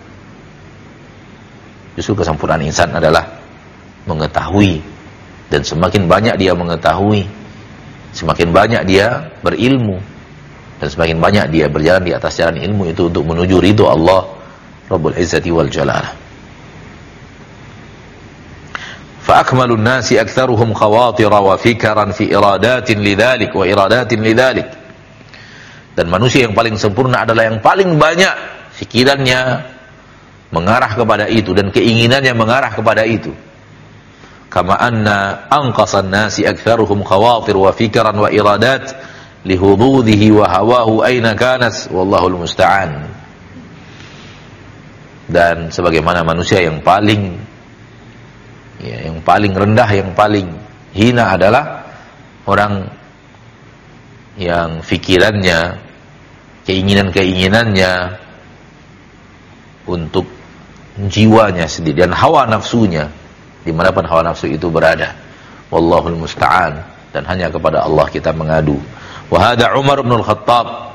Justru kesempurnaan insan adalah mengetahui, dan semakin banyak dia mengetahui, semakin banyak dia berilmu, dan semakin banyak dia berjalan di atas jalan ilmu itu untuk menuju ridho Allah Rabbul Izzati wal Jalalah. fa akmalun nasi aktsaruhum khawatira wa fikran fi iradatin lidzalik wa iradatin lidzalik. Dan manusia yang paling sempurna adalah yang paling banyak pikirannya mengarah kepada itu dan keinginannya mengarah kepada itu. Kama anna anqasan nasi aktsaruhum khawatir wa fikran wa iradat lihududihi wa hawahu aina kanas wallahul musta'an. Dan sebagaimana manusia yang paling rendah, yang paling hina adalah orang yang fikirannya, keinginan-keinginannya untuk jiwanya sendiri dan hawa nafsunya, dimanapun hawa nafsu itu berada. Wallahul musta'an. Dan hanya kepada Allah kita mengadu. Wa hada Umar bin Al-Khattab.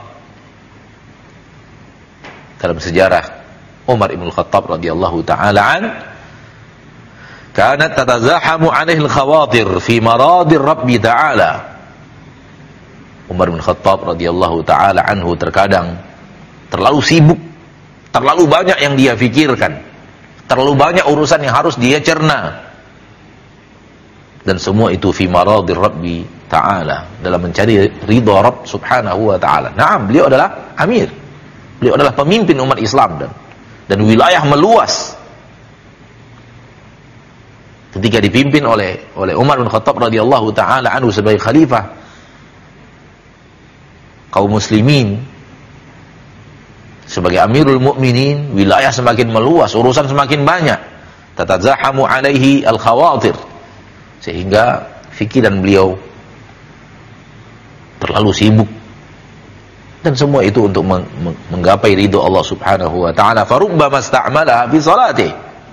Dalam sejarah Umar bin Al-Khattab radhiyallahu taala an, kanat tatazahamu 'alaihi al-khawatir fi maradir Rabbi ta'ala. Umar bin Khattab radhiyallahu taala anhu terkadang terlalu sibuk, terlalu banyak yang dia fikirkan, terlalu banyak urusan yang harus dia cerna, dan semua itu fi maradir Rabbi ta'ala, dalam mencari ridha Rabb subhanahu wa ta'ala. Naam, beliau adalah amir, beliau adalah pemimpin umat Islam, dan wilayah meluas. Ketika dipimpin oleh Umar bin Khattab radhiyallahu taala anhu sebagai khalifah kaum muslimin, sebagai amirul mukminin, wilayah semakin meluas, urusan semakin banyak. Tatazahamu alaihi al-khawatir, sehingga fikiran beliau terlalu sibuk, dan semua itu untuk menggapai ridho Allah subhanahu wa ta'ala. Farubbama sta'malaha fi salati,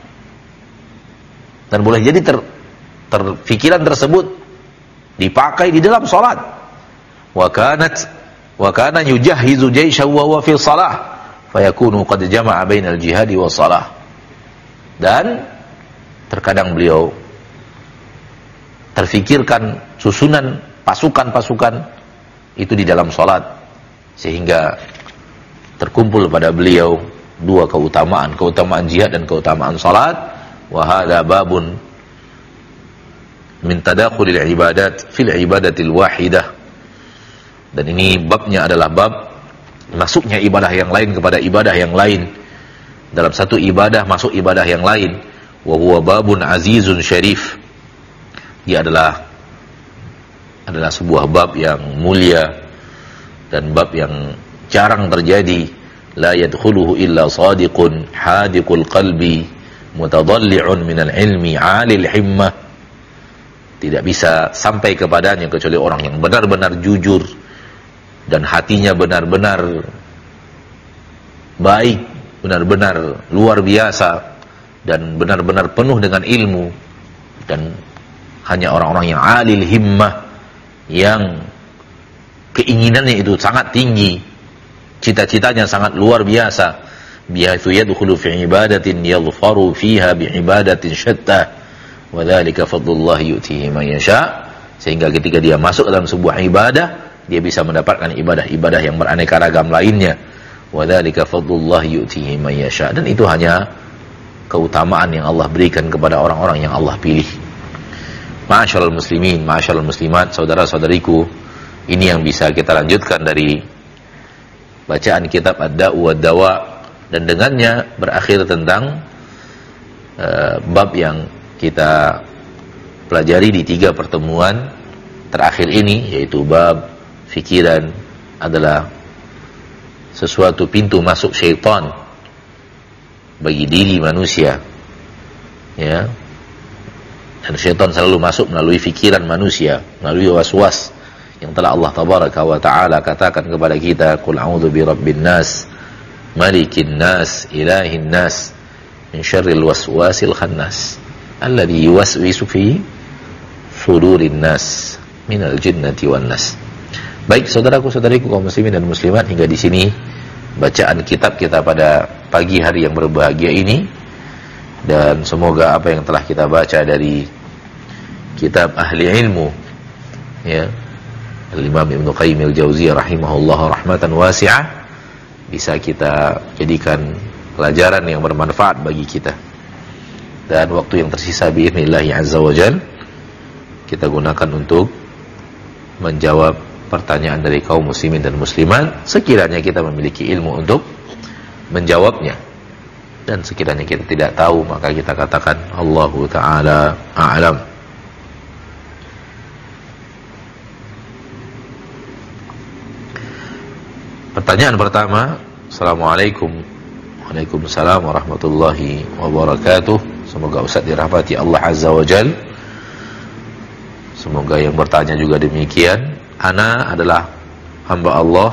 dan boleh jadi fikiran tersebut dipakai di dalam salat. Wa kana yujahhizu jayshahu wa huwa fi shalah fayakunu qad jama'a bainal jihadi was shalah. Dan terkadang beliau terfikirkan susunan pasukan-pasukan itu di dalam salat, sehingga terkumpul pada beliau dua keutamaan jihad dan keutamaan salat. Wa hadza babun min tadakhulil ibadat fil ibadatil wahidah. Dan ini babnya adalah bab masuknya ibadah yang lain kepada ibadah yang lain, dalam satu ibadah masuk ibadah yang lain. Wa huwa babun azizun syarif. Dia adalah sebuah bab yang mulia dan bab yang jarang terjadi. La yadkhuluhu illa sadiqun hadiqul qalbi mutadalli'un minal ilmi 'alil himmah. Tidak bisa sampai kepadanya kecuali orang yang benar-benar jujur dan hatinya benar-benar baik, benar-benar luar biasa, dan benar-benar penuh dengan ilmu. Dan hanya orang-orang yang alil himmah, yang keinginannya itu sangat tinggi, cita-citanya sangat luar biasa, bihaitsu yadkhulu fi ibadatin yadhfaru fiha bi ibadatin syatta wa dzalika fadlullah yu'tihi man yasha. Sehingga ketika dia masuk dalam sebuah ibadah, dia bisa mendapatkan ibadah-ibadah yang beraneka ragam lainnya. Wa dzalika fadlullah yu'tihi man yasha. Dan itu hanya keutamaan yang Allah berikan kepada orang-orang yang Allah pilih. Ma'asyiral muslimin, ma'asyiral muslimat, saudara-saudariku, ini yang bisa kita lanjutkan dari bacaan kitab Ad-Da'u wad-Dawa, dan dengannya berakhir tentang bab yang kita pelajari di 3 pertemuan terakhir ini, yaitu bab fikiran adalah sesuatu pintu masuk syaitan bagi diri manusia, ya. Dan syaitan selalu masuk melalui fikiran manusia, melalui waswas yang telah Allah tabaraka wa ta'ala katakan kepada kita, qul a'udzu birabbin nas malikin nas ilahin nas min syarril waswasil khannas alladzi yuwaswisu fi sudurin nas minal jinnati wan nas. Baik saudaraku-saudariku kaum muslimin dan muslimat, hingga di sini bacaan kitab kita pada pagi hari yang berbahagia ini, dan semoga apa yang telah kita baca dari kitab ahli ilmu, ya, Al-Imam Ibnu Qayyim al-Jauziyah rahimahullah rahmatan wasi'ah, bisa kita jadikan pelajaran yang bermanfaat bagi kita. dan waktu yang tersisa biidznillah azza wajal kita gunakan untuk menjawab pertanyaan dari kaum muslimin dan muslimat sekiranya kita memiliki ilmu untuk menjawabnya, dan sekiranya kita tidak tahu maka kita katakan Allahu ta'ala a'lam. Pertanyaan pertama, Assalamualaikum. Waalaikumsalam warahmatullahi wabarakatuh. Semoga Ustaz dirahmati Allah azza wajal. Semoga yang bertanya juga demikian. Ana adalah hamba Allah,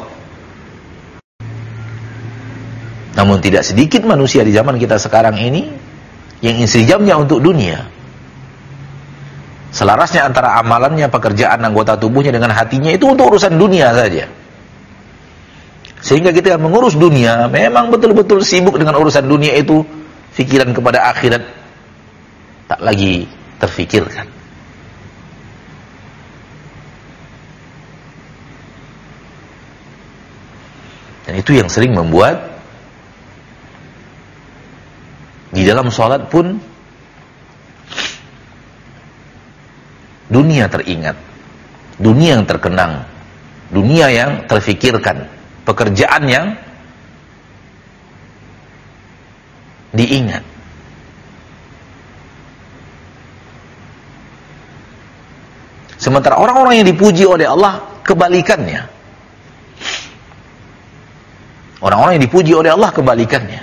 namun tidak sedikit manusia di zaman kita sekarang ini yang insijamnya untuk dunia. Selarasnya antara amalannya, pekerjaan anggota tubuhnya dengan hatinya itu untuk urusan dunia saja. Sehingga kita yang mengurus dunia memang betul-betul sibuk dengan urusan dunia itu, pikiran kepada akhirat tak lagi terfikirkan. Dan itu yang sering membuat di dalam sholat pun dunia teringat, dunia yang terkenang, dunia yang terfikirkan, pekerjaan yang diingat. Sementara orang-orang yang dipuji oleh Allah kebalikannya. Orang-orang yang dipuji oleh Allah kebalikannya.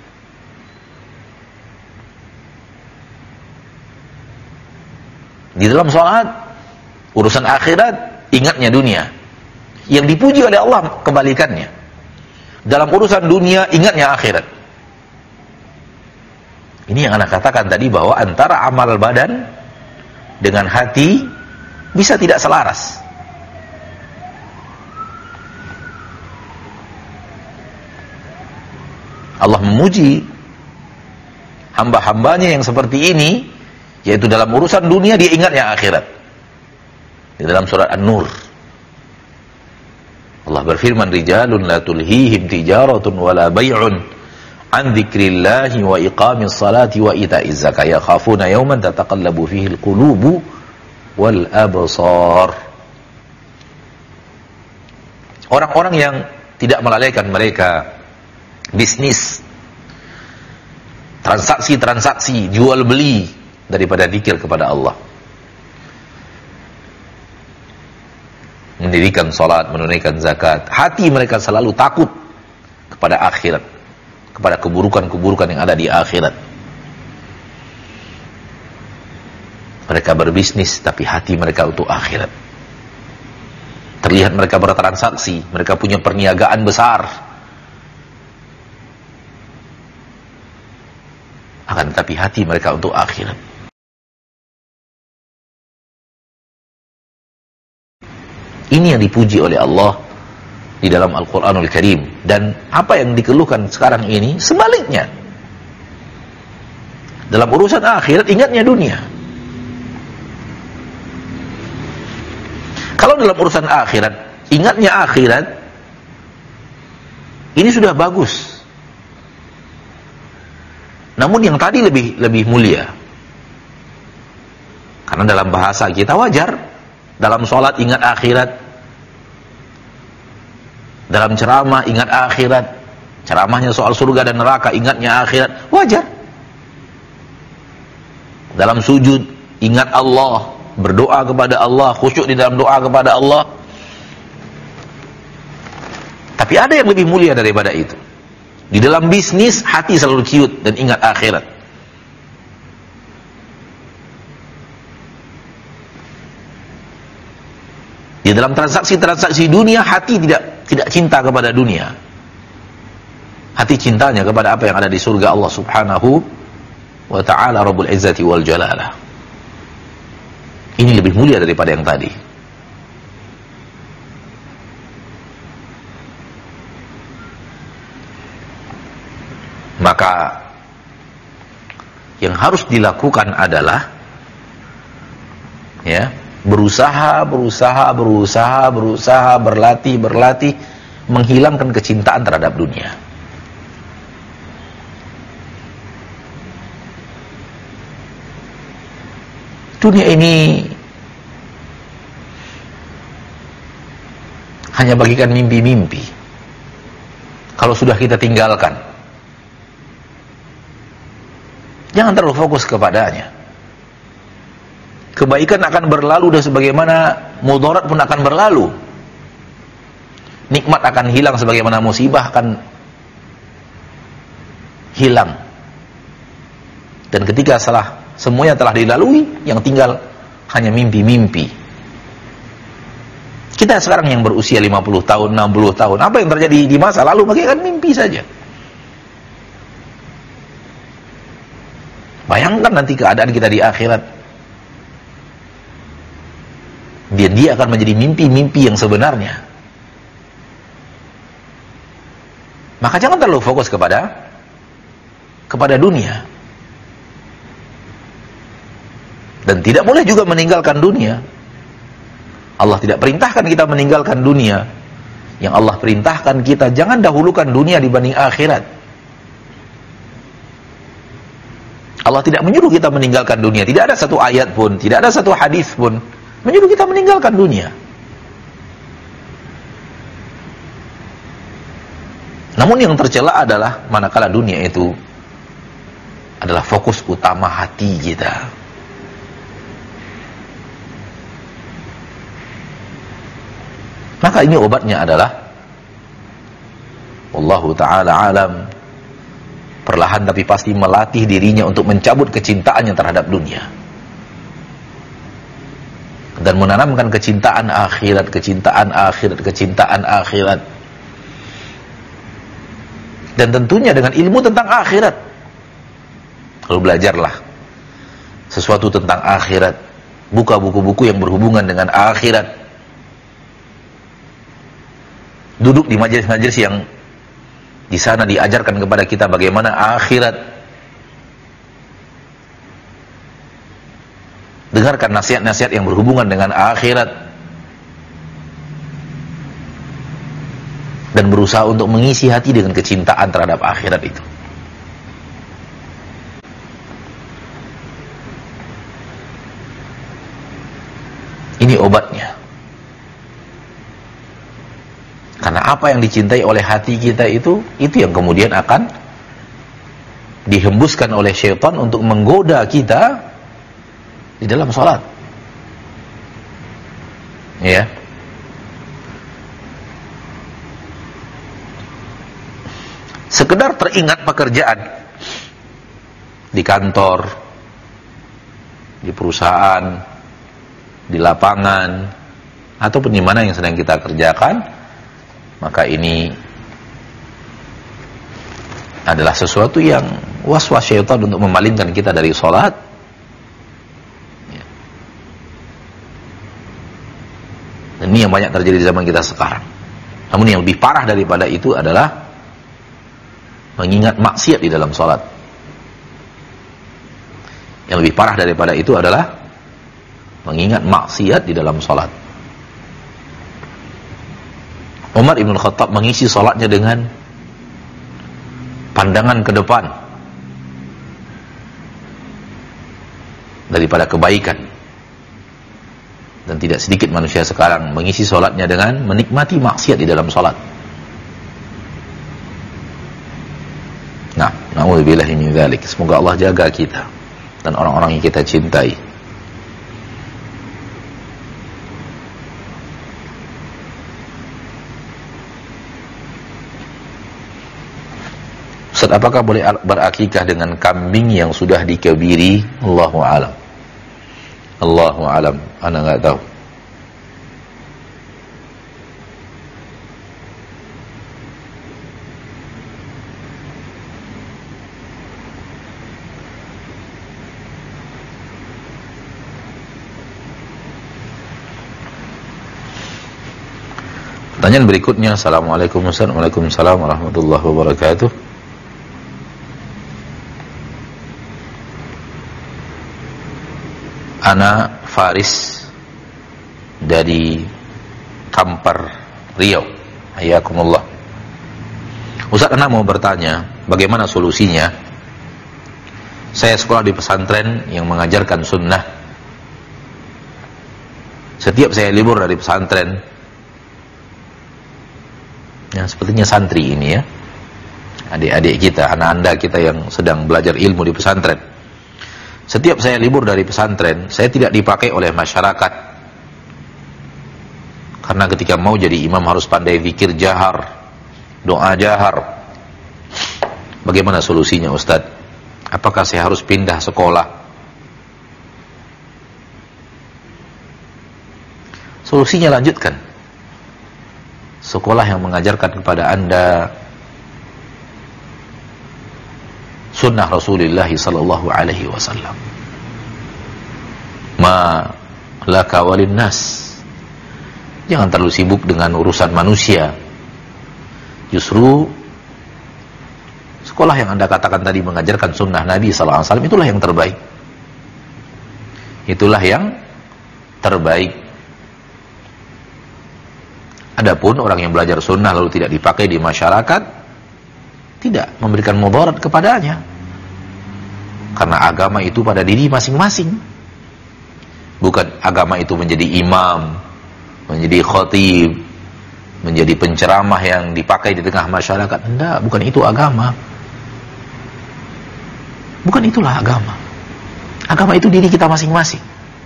Di dalam sholat, urusan akhirat, ingatnya dunia. Yang dipuji oleh Allah kebalikannya. Dalam urusan dunia, ingatnya akhirat. Ini yang anak katakan tadi, bahwa antara amal badan dengan hati bisa tidak selaras. Allah memuji hamba-hambanya yang seperti ini, yaitu dalam urusan dunia dia ingatnya akhirat. Di dalam surat An-Nur Allah berfirman, rijalun la tulhihim tijaratun wala bay'un an dzikrillahi wa iqamis salati wa ita'iz zakah yakhafuna yawman tataqallabu fihi al-qulubu wal absar. Orang-orang yang tidak melalaikan mereka bisnis, transaksi-transaksi, jual beli daripada zikir kepada Allah, mendirikan salat, menunaikan zakat, hati mereka selalu takut kepada akhirat, kepada keburukan-keburukan yang ada di akhirat. Mereka berbisnis tapi hati mereka untuk akhirat. Terlihat mereka bertransaksi, mereka punya perniagaan besar, akan tetapi hati mereka untuk akhirat. Ini yang dipuji oleh Allah di dalam Al-Quranul Karim. Dan apa yang dikeluhkan sekarang ini sebaliknya. Dalam urusan akhirat ingatnya dunia. Kalau dalam urusan akhirat ingatnya akhirat, ini sudah bagus. Namun yang tadi lebih mulia. Karena dalam bahasa kita wajar, dalam sholat ingat akhirat, dalam ceramah ingat akhirat, ceramahnya soal surga dan neraka ingatnya akhirat, wajar. Dalam sujud ingat Allah, berdoa kepada Allah, khusyuk di dalam doa kepada Allah. Tapi ada yang lebih mulia daripada itu. Di dalam bisnis hati selalu ciut dan ingat akhirat. Di dalam transaksi-transaksi dunia hati tidak cinta kepada dunia. Hati cintanya kepada apa yang ada di surga Allah Subhanahu wa ta'ala Rabbul Izzati wal Jalalah. Ini lebih mulia daripada yang tadi. Maka yang harus dilakukan adalah berusaha berlatih menghilangkan kecintaan terhadap dunia. Dunia ini hanya bagikan mimpi-mimpi. Kalau sudah kita tinggalkan, jangan terlalu fokus kepadanya. Kebaikan akan berlalu dan sebagaimana mudarat pun akan berlalu. Nikmat akan hilang sebagaimana musibah akan hilang. Dan ketika semuanya telah dilalui, yang tinggal hanya mimpi-mimpi. Kita sekarang yang berusia 50 tahun, 60 tahun, apa yang terjadi di masa lalu bagaikan mimpi saja. Bayangkan nanti keadaan kita di akhirat. Dia akan menjadi mimpi-mimpi yang sebenarnya. Maka jangan terlalu fokus kepada dunia. Dan tidak boleh juga meninggalkan dunia. Allah tidak perintahkan kita meninggalkan dunia. Yang Allah perintahkan kita jangan dahulukan dunia dibanding akhirat. Allah tidak menyuruh kita meninggalkan dunia. Tidak ada satu ayat pun, tidak ada satu hadis pun menyuruh kita meninggalkan dunia. Namun yang tercela adalah manakala dunia itu adalah fokus utama hati kita. Maka ini obatnya adalah wallahu ta'ala alam, perlahan tapi pasti melatih dirinya untuk mencabut kecintaannya terhadap dunia dan menanamkan kecintaan akhirat, kecintaan akhirat, kecintaan akhirat. Dan tentunya dengan ilmu tentang akhirat. Lalu belajarlah sesuatu tentang akhirat, buka buku-buku yang berhubungan dengan akhirat, duduk di majelis-majelis yang di sana diajarkan kepada kita bagaimana akhirat, dengarkan nasihat-nasihat yang berhubungan dengan akhirat, dan berusaha untuk mengisi hati dengan kecintaan terhadap akhirat itu. Ini obatnya. Karena apa yang dicintai oleh hati kita itu yang kemudian akan dihembuskan oleh syaitan untuk menggoda kita di dalam sholat. Ya. Sekedar teringat pekerjaan di kantor, di perusahaan, di lapangan, ataupun di mana yang sedang kita kerjakan, maka ini adalah sesuatu yang was-was syaitan untuk memalingkan kita dari sholat. Dan ini yang banyak terjadi di zaman kita sekarang. Namun yang lebih parah daripada itu adalah mengingat maksiat di dalam sholat. Yang lebih parah daripada itu adalah mengingat maksiat di dalam sholat. Umar Ibn Khattab mengisi sholatnya dengan pandangan ke depan daripada kebaikan. Dan tidak sedikit manusia sekarang mengisi sholatnya dengan menikmati maksiat di dalam sholat. Nah, na'udzubillahi min dzalik. Semoga Allah jaga kita dan orang-orang yang kita cintai. Ustaz, apakah boleh berakikah dengan kambing yang sudah dikebiri? Allahu a'lam. Allahu a'lam. Ana enggak tahu. Pertanyaan berikutnya. Assalamualaikum Waalaikumsalam warahmatullahi wabarakatuh. Ana Faris dari Kampar, Riau. Hayakumullah. Ustaz, ana mau bertanya, bagaimana solusinya? Saya sekolah di pesantren yang mengajarkan sunnah, Setiap saya libur dari pesantren, yang sepertinya santri ini ya, adik-adik kita, anak anda kita yang sedang belajar ilmu di pesantren. Setiap saya libur dari pesantren, saya tidak dipakai oleh masyarakat. Karena ketika mau jadi imam harus pandai zikir jahar, doa jahar. Bagaimana solusinya Ustadz? Apakah saya harus pindah sekolah? Solusinya lanjutkan. Sekolah yang mengajarkan kepada anda sunnah Rasulullah sallallahu alaihi wasallam. Ma laka walin nas. Jangan terlalu sibuk dengan urusan manusia. Justru sekolah yang anda katakan tadi mengajarkan sunnah Nabi sallallahu alaihi wasallam, itulah yang terbaik. Itulah yang terbaik. Adapun orang yang belajar sunnah lalu tidak dipakai di masyarakat, tidak memberikan mudarat kepadanya. Karena agama itu pada diri masing-masing. Bukan agama itu menjadi imam, menjadi khatib, menjadi penceramah yang dipakai di tengah masyarakat. Enggak, bukan itu agama. Bukan itulah agama. Agama itu diri kita masing-masing.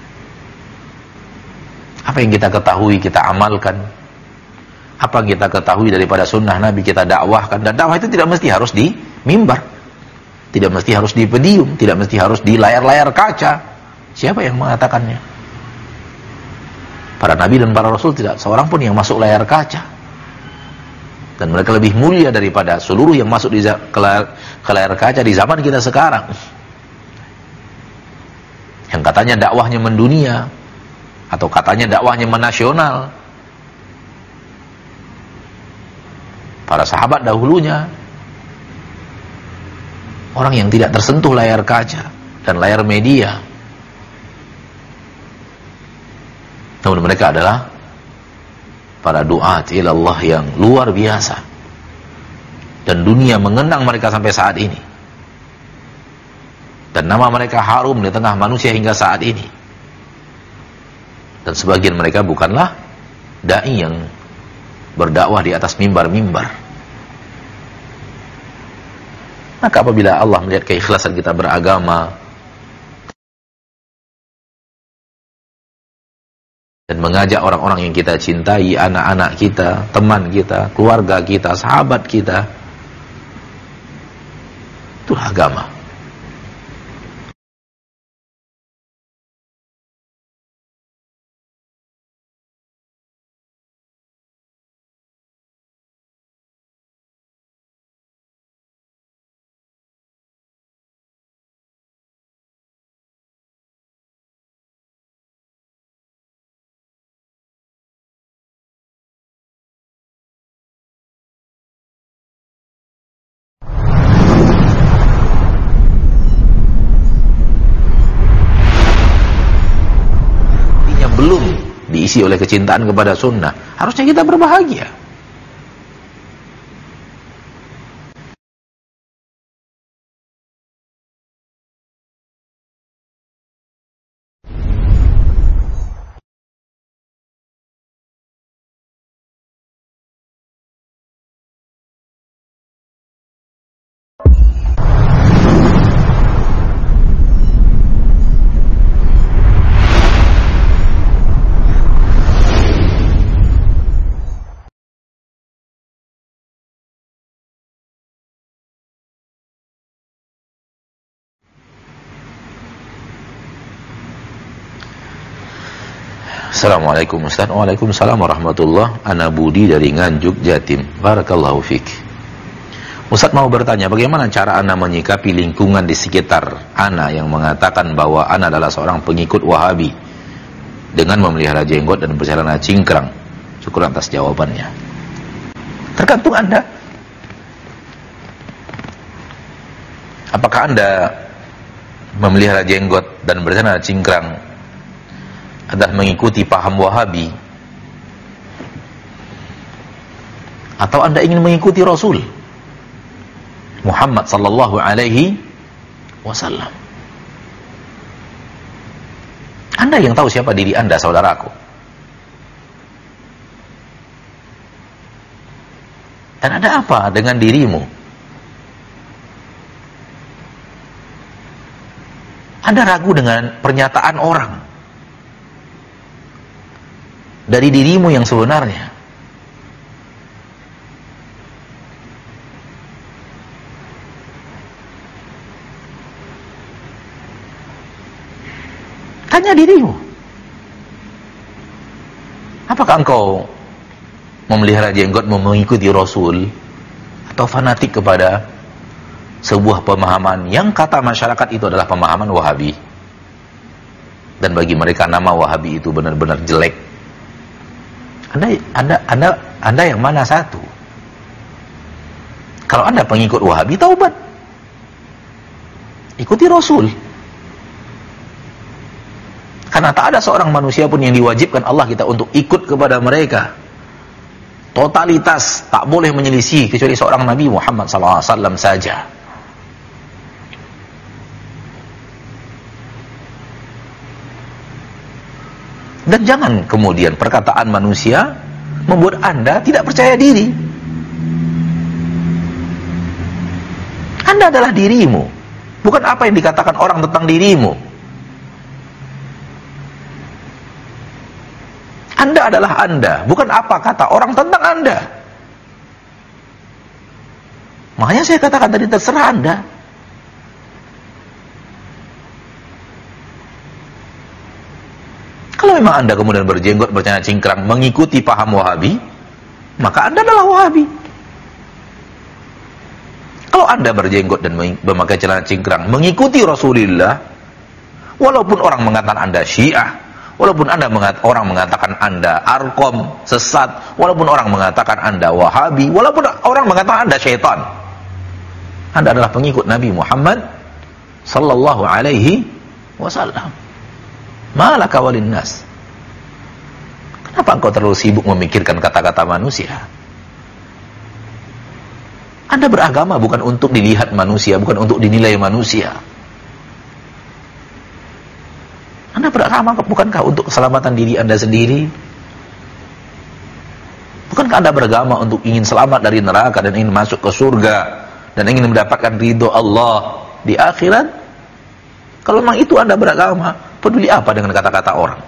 Apa yang kita ketahui, kita amalkan. Apa yang kita ketahui daripada sunnah Nabi, kita dakwahkan. Dan dakwah itu tidak mesti harus di mimbar, tidak mesti harus di podium, tidak mesti harus di layar-layar kaca. Siapa yang mengatakannya? Para nabi dan para rasul tidak seorang pun yang masuk layar kaca. Dan mereka lebih mulia daripada seluruh yang masuk ke layar kaca di zaman kita sekarang. Yang katanya dakwahnya mendunia, atau katanya dakwahnya menasional. Para sahabat dahulunya, orang yang tidak tersentuh layar kaca dan layar media. Namun mereka adalah para duat ilallah yang luar biasa. Dan dunia mengenang mereka sampai saat ini. Dan nama mereka harum di tengah manusia hingga saat ini. Dan sebagian mereka bukanlah dai yang berdakwah di atas mimbar-mimbar. Maka apabila Allah melihat keikhlasan kita beragama dan mengajak orang-orang yang kita cintai, anak-anak kita, teman kita, keluarga kita, sahabat kita, itulah agama. Belum diisi oleh kecintaan kepada sunnah, harusnya kita berbahagia. Assalamualaikum Ustaz. Waalaikumsalam warahmatullah. Ana Budi dari Nganjuk, Jatim. Barakallahu fik. Ustaz mau bertanya, bagaimana cara ana menyikapi lingkungan di sekitar ana yang mengatakan bahwa ana adalah seorang pengikut Wahabi dengan memelihara jenggot dan bercelana cingkrang? Syukur atas jawabannya. Tergantung anda. Apakah anda memelihara jenggot dan bercelana cingkrang adalah mengikuti paham Wahabi, atau anda ingin mengikuti Rasul Muhammad sallallahu alaihi wasallam? Anda yang tahu siapa diri anda, saudaraku. Dan ada apa dengan dirimu? Anda ragu dengan pernyataan orang dari dirimu yang sebenarnya. Tanya dirimu. Apakah engkau memelihara jenggot, mengikuti Rasul, atau fanatik kepada sebuah pemahaman yang kata masyarakat itu adalah pemahaman Wahabi, dan bagi mereka nama Wahabi itu benar-benar jelek? Anda yang mana satu? Kalau Anda pengikut Wahabi, taubat, ikuti Rasul. Karena tak ada seorang manusia pun yang diwajibkan Allah kita untuk ikut kepada mereka. Totalitas tak boleh menyelisih kecuali seorang Nabi Muhammad SAW saja. Dan jangan kemudian perkataan manusia membuat Anda tidak percaya diri. Anda adalah dirimu, bukan apa yang dikatakan orang tentang dirimu. Anda adalah Anda, bukan apa kata orang tentang Anda. Makanya saya katakan tadi, terserah Anda. Kalau memang Anda kemudian berjenggot, bercelana cingkrang, mengikuti paham Wahabi, maka Anda adalah Wahabi. Kalau Anda berjenggot dan memakai celana cingkrang, mengikuti Rasulullah, walaupun orang mengatakan Anda Syiah, walaupun orang mengatakan Anda Arkom, sesat, walaupun orang mengatakan Anda Wahabi, walaupun orang mengatakan Anda syaitan, Anda adalah pengikut Nabi Muhammad sallallahu alaihi wasallam. Malaka walin nas. Kenapa engkau terlalu sibuk memikirkan kata-kata manusia? Anda beragama bukan untuk dilihat manusia, bukan untuk dinilai manusia. Anda beragama bukankah untuk keselamatan diri Anda sendiri? Bukankah Anda beragama untuk ingin selamat dari neraka dan ingin masuk ke surga dan ingin mendapatkan ridho Allah di akhirat? Kalau memang itu Anda beragama, peduli apa dengan kata-kata orang?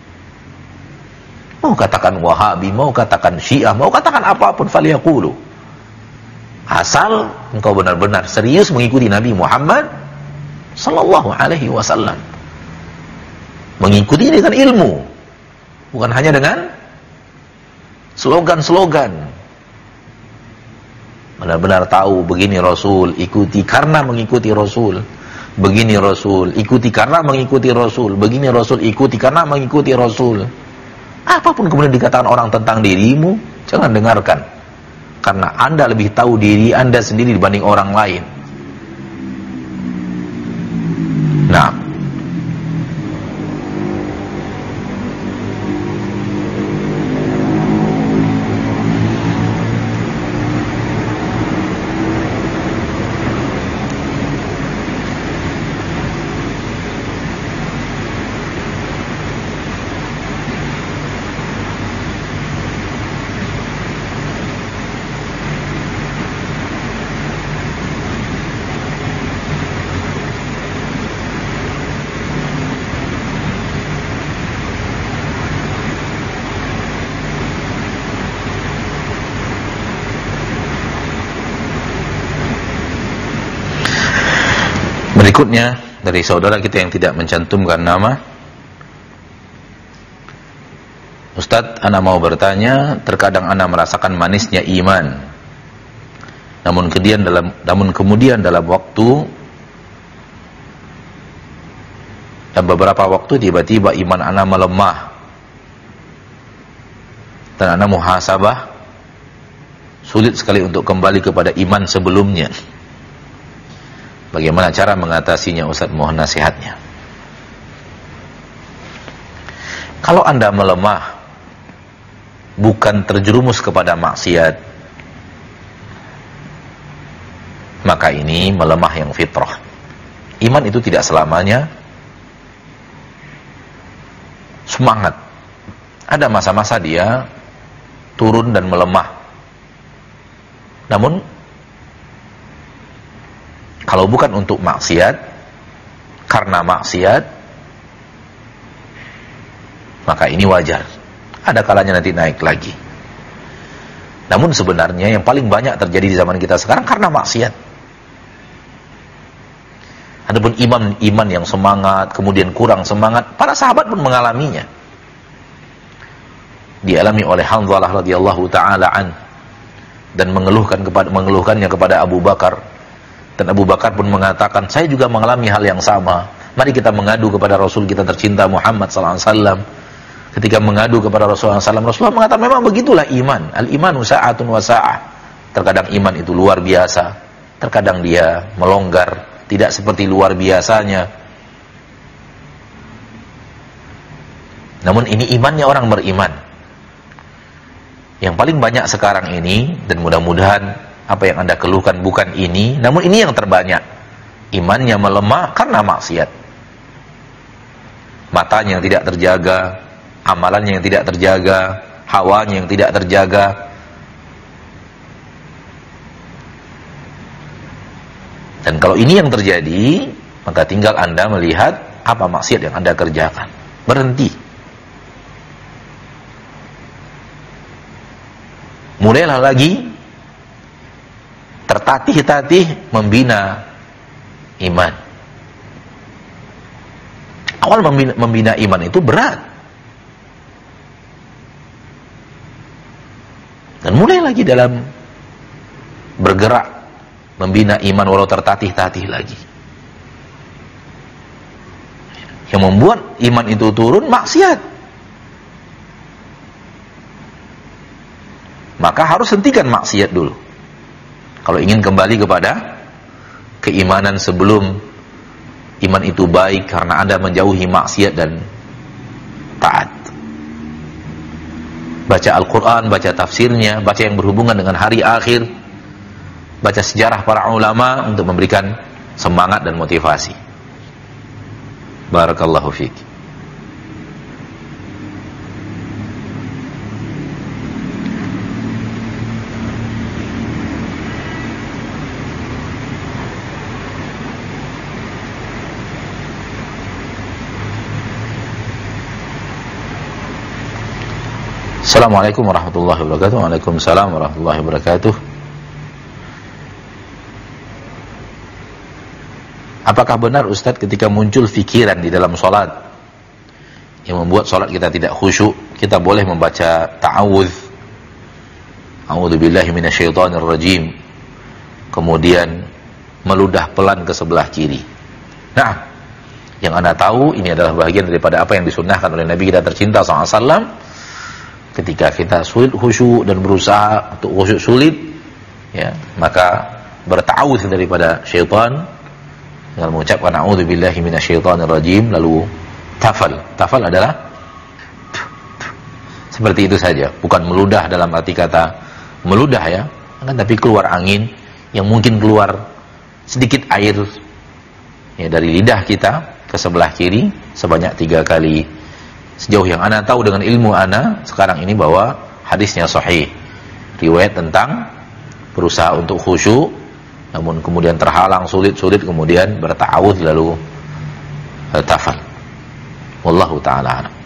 Mau katakan Wahabi, mau katakan Syiah, mau katakan apapun, faliyaqulu. Asal engkau benar-benar serius mengikuti Nabi Muhammad sallallahu alaihi wasallam. Mengikuti dengan ilmu, bukan hanya dengan slogan-slogan. Benar-benar tahu begini Rasul, ikuti karena mengikuti Rasul. Begini Rasul, ikuti karena mengikuti Rasul. Begini Rasul, ikuti karena mengikuti Rasul. Apapun kemudian dikatakan orang tentang dirimu, jangan dengarkan. Karena Anda lebih tahu diri Anda sendiri dibanding orang lain. Nah, berikutnya dari saudara kita yang tidak mencantumkan nama. Ustadz, ana mau bertanya, terkadang ana merasakan manisnya iman, namun kemudian dalam waktu dan beberapa waktu tiba-tiba iman ana melemah dan ana muhasabah, sulit sekali untuk kembali kepada iman sebelumnya. Bagaimana cara mengatasinya, Ustaz? Mohon nasihatnya. Kalau Anda melemah, bukan terjerumus kepada maksiat, maka ini melemah yang fitrah. Iman itu tidak selamanya semangat. Ada masa-masa dia turun dan melemah. Namun kalau bukan untuk maksiat, karena maksiat, maka ini wajar. Ada kalanya nanti naik lagi. Namun sebenarnya yang paling banyak terjadi di zaman kita sekarang karena maksiat. Adapun iman yang semangat, kemudian kurang semangat, para sahabat pun mengalaminya. Dialami oleh Hanzalah radhiyallahu taala an, dan mengeluhkannya kepada Abu Bakar. Dan Abu Bakar pun mengatakan, saya juga mengalami hal yang sama. Mari kita mengadu kepada Rasul kita tercinta Muhammad sallallahu alaihi wasallam. Ketika mengadu kepada Rasulullah SAW, Rasulullah mengatakan memang begitulah iman. Al-imanu sa'atun wa sa'ah. Terkadang iman itu luar biasa, terkadang dia melonggar, tidak seperti luar biasanya. Namun ini imannya orang beriman. Yang paling banyak sekarang ini, dan mudah-mudahan apa yang Anda keluhkan bukan ini, namun ini yang terbanyak. Imannya melemah karena maksiat. Matanya yang tidak terjaga, amalannya yang tidak terjaga, hawanya yang tidak terjaga. Dan kalau ini yang terjadi, maka tinggal Anda melihat apa maksiat yang Anda kerjakan. Berhenti. Mulailah lagi tertatih-tatih membina iman. Awal membina iman itu berat. Dan mulai lagi dalam bergerak membina iman walau tertatih-tatih lagi. Yang membuat iman itu turun maksiat. Maka harus hentikan maksiat dulu. Kalau ingin kembali kepada keimanan sebelum iman itu baik, karena Anda menjauhi maksiat dan taat. Baca Al-Quran, baca tafsirnya, baca yang berhubungan dengan hari akhir, baca sejarah para ulama untuk memberikan semangat dan motivasi. Barakallahu fiik. Assalamualaikum warahmatullahi wabarakatuh. Waalaikumsalam warahmatullahi wabarakatuh. Apakah benar Ustadz ketika muncul fikiran di dalam sholat yang membuat sholat kita tidak khusyuk, kita boleh membaca ta'awudz, a'udzubillahi minasyaitonirrajim, kemudian meludah pelan ke sebelah kiri? Nah, yang Anda tahu ini adalah bagian daripada apa yang disunnahkan oleh Nabi kita tercinta SAW. Ketika kita sulit khusyuk dan berusaha untuk khusyuk sulit, ya, maka berta'awudz daripada syaitan dengan mengucapkan a'udzubillahi minasyaitonirrajim, lalu tafal. Tafal adalah seperti itu saja, bukan meludah dalam arti kata meludah ya, kan, tapi keluar angin yang mungkin keluar sedikit air ya dari lidah kita ke sebelah kiri sebanyak 3 kali. Sejauh yang Ana tahu dengan ilmu Ana sekarang ini bahwa hadisnya sahih. Riwayat tentang berusaha untuk khusyuk namun kemudian terhalang sulit kemudian berta'awudz lalu tafal. Wallahu ta'ala a'lam.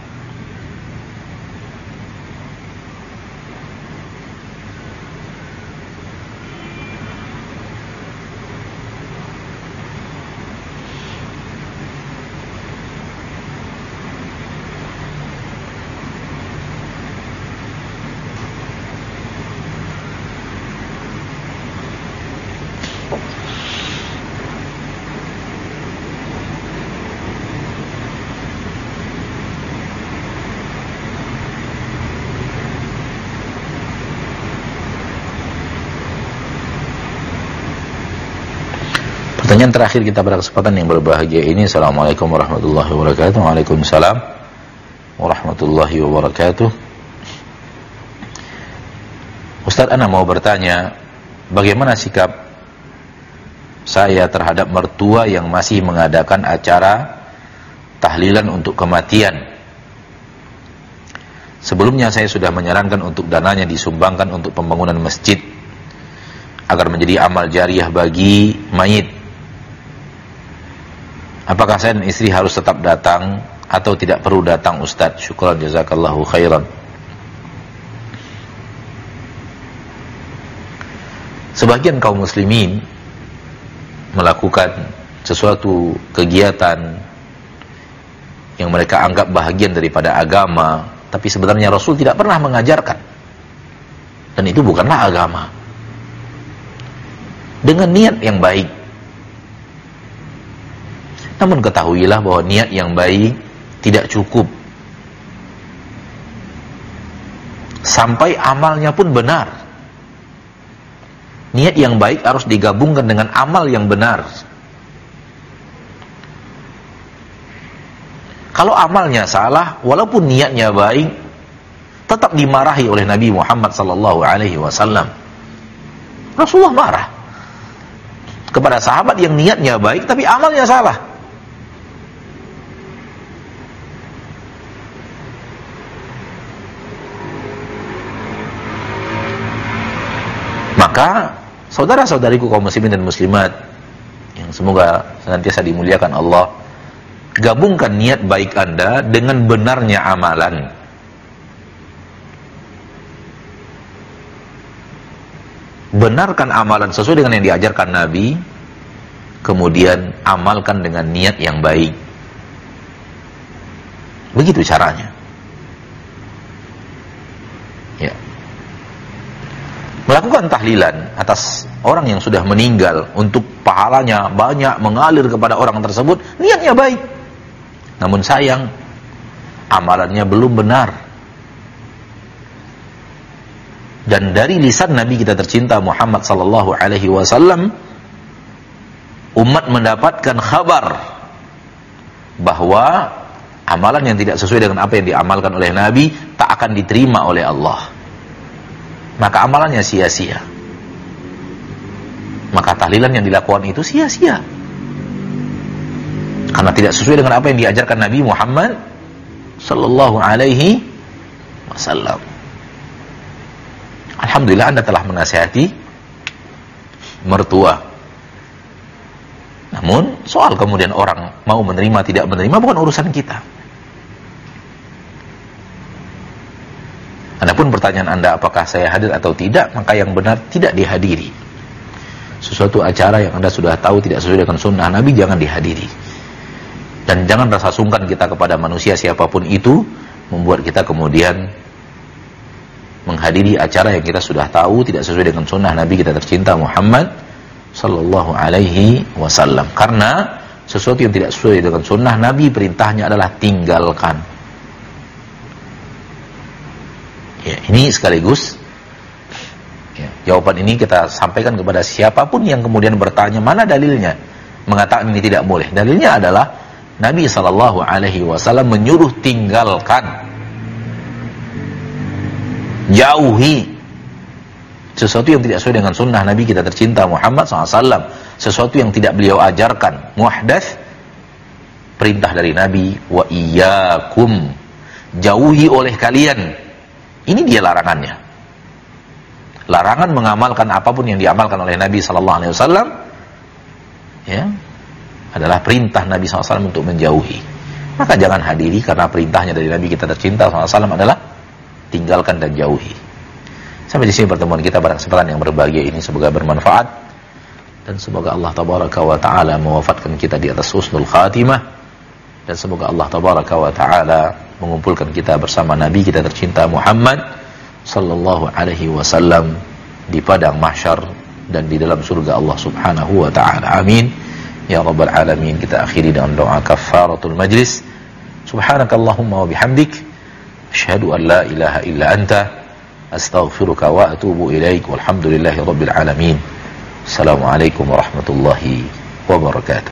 Pertanyaan terakhir kita pada kesempatan yang berbahagia ini. Assalamualaikum warahmatullahi wabarakatuh. Waalaikumsalam warahmatullahi wabarakatuh. Ustaz, Ana mau bertanya, bagaimana sikap saya terhadap mertua yang masih mengadakan acara tahlilan untuk kematian? Sebelumnya saya sudah menyarankan untuk dananya disumbangkan untuk pembangunan masjid. agar menjadi amal jariah bagi mayit. Apakah saya dan istri harus tetap datang atau tidak perlu datang, Ustaz? Syukran, jazakallahu khairan. Sebagian kaum muslimin melakukan sesuatu kegiatan yang mereka anggap bahagian daripada agama, tapi sebenarnya Rasul tidak pernah mengajarkan, dan itu bukanlah agama. Dengan niat yang baik, namun ketahuilah bahwa niat yang baik tidak cukup sampai amalnya pun benar. Niat yang baik harus digabungkan dengan amal yang benar. Kalau amalnya salah, walaupun niatnya baik, tetap dimarahi oleh Nabi Muhammad SAW. Rasulullah marah kepada sahabat yang niatnya baik tapi amalnya salah. Maka saudara-saudariku kaum muslimin dan muslimat yang semoga senantiasa dimuliakan Allah, gabungkan niat baik Anda dengan benarnya amalan. Benarkan amalan sesuai dengan yang diajarkan Nabi, kemudian amalkan dengan niat yang baik. Begitu caranya. Ya. Melakukan tahlilan atas orang yang sudah meninggal untuk pahalanya banyak mengalir kepada orang tersebut, niatnya baik. Namun sayang, amalannya belum benar. Dan dari lisan Nabi kita tercinta Muhammad sallallahu alaihi wasallam, umat mendapatkan kabar bahwa amalan yang tidak sesuai dengan apa yang diamalkan oleh Nabi tak akan diterima oleh Allah. Maka amalannya sia-sia. Maka tahlilan yang dilakukan itu sia-sia. Karena tidak sesuai dengan apa yang diajarkan Nabi Muhammad sallallahu alaihi wasallam. Alhamdulillah Anda telah menasihati mertua. Namun soal kemudian orang mau menerima tidak menerima bukan urusan kita. Adapun pertanyaan Anda apakah saya hadir atau tidak, maka yang benar tidak dihadiri. Sesuatu acara yang Anda sudah tahu tidak sesuai dengan sunnah Nabi, jangan dihadiri. Dan jangan rasa sungkan kita kepada manusia siapapun itu membuat kita kemudian menghadiri acara yang kita sudah tahu tidak sesuai dengan sunnah Nabi kita tercinta Muhammad sallallahu alaihi wasallam. Karena sesuatu yang tidak sesuai dengan sunnah Nabi, perintahnya adalah tinggalkan. Ya, ini sekaligus ya, jawaban ini kita sampaikan kepada siapapun yang kemudian bertanya mana dalilnya mengatakan ini tidak boleh. Dalilnya adalah Nabi sallallahu alaihi wasallam menyuruh tinggalkan, jauhi sesuatu yang tidak sesuai dengan sunnah Nabi kita tercinta Muhammad SAW, sesuatu yang tidak beliau ajarkan, muhdats, perintah dari Nabi, wa iyyakum, jauhi oleh kalian. Ini dia larangannya. Larangan mengamalkan apapun yang diamalkan oleh Nabi SAW, ya, adalah perintah Nabi SAW untuk menjauhi. Maka jangan hadiri, karena perintahnya dari Nabi kita tercinta SAW adalah tinggalkan dan jauhi. Sampai di sini pertemuan kita pada kesempatan yang berbahagia ini, semoga bermanfaat dan semoga Allah tabaraka wa taala mewafatkan kita di atas husnul khatimah, dan semoga Allah tabaraka wa taala mengumpulkan kita bersama Nabi kita tercinta Muhammad sallallahu alaihi wasallam di padang mahsyar dan di dalam surga Allah Subhanahu wa taala. Amin ya rabbal alamin. Kita akhiri dengan doa kafaratul majlis. Subhanakallahumma wa bihamdik, asyhadu an la ilaha illa anta, astaghfiruka wa atubu ilaik, walhamdulillahi rabbil alamin. Assalamualaikum warahmatullahi wabarakatuh.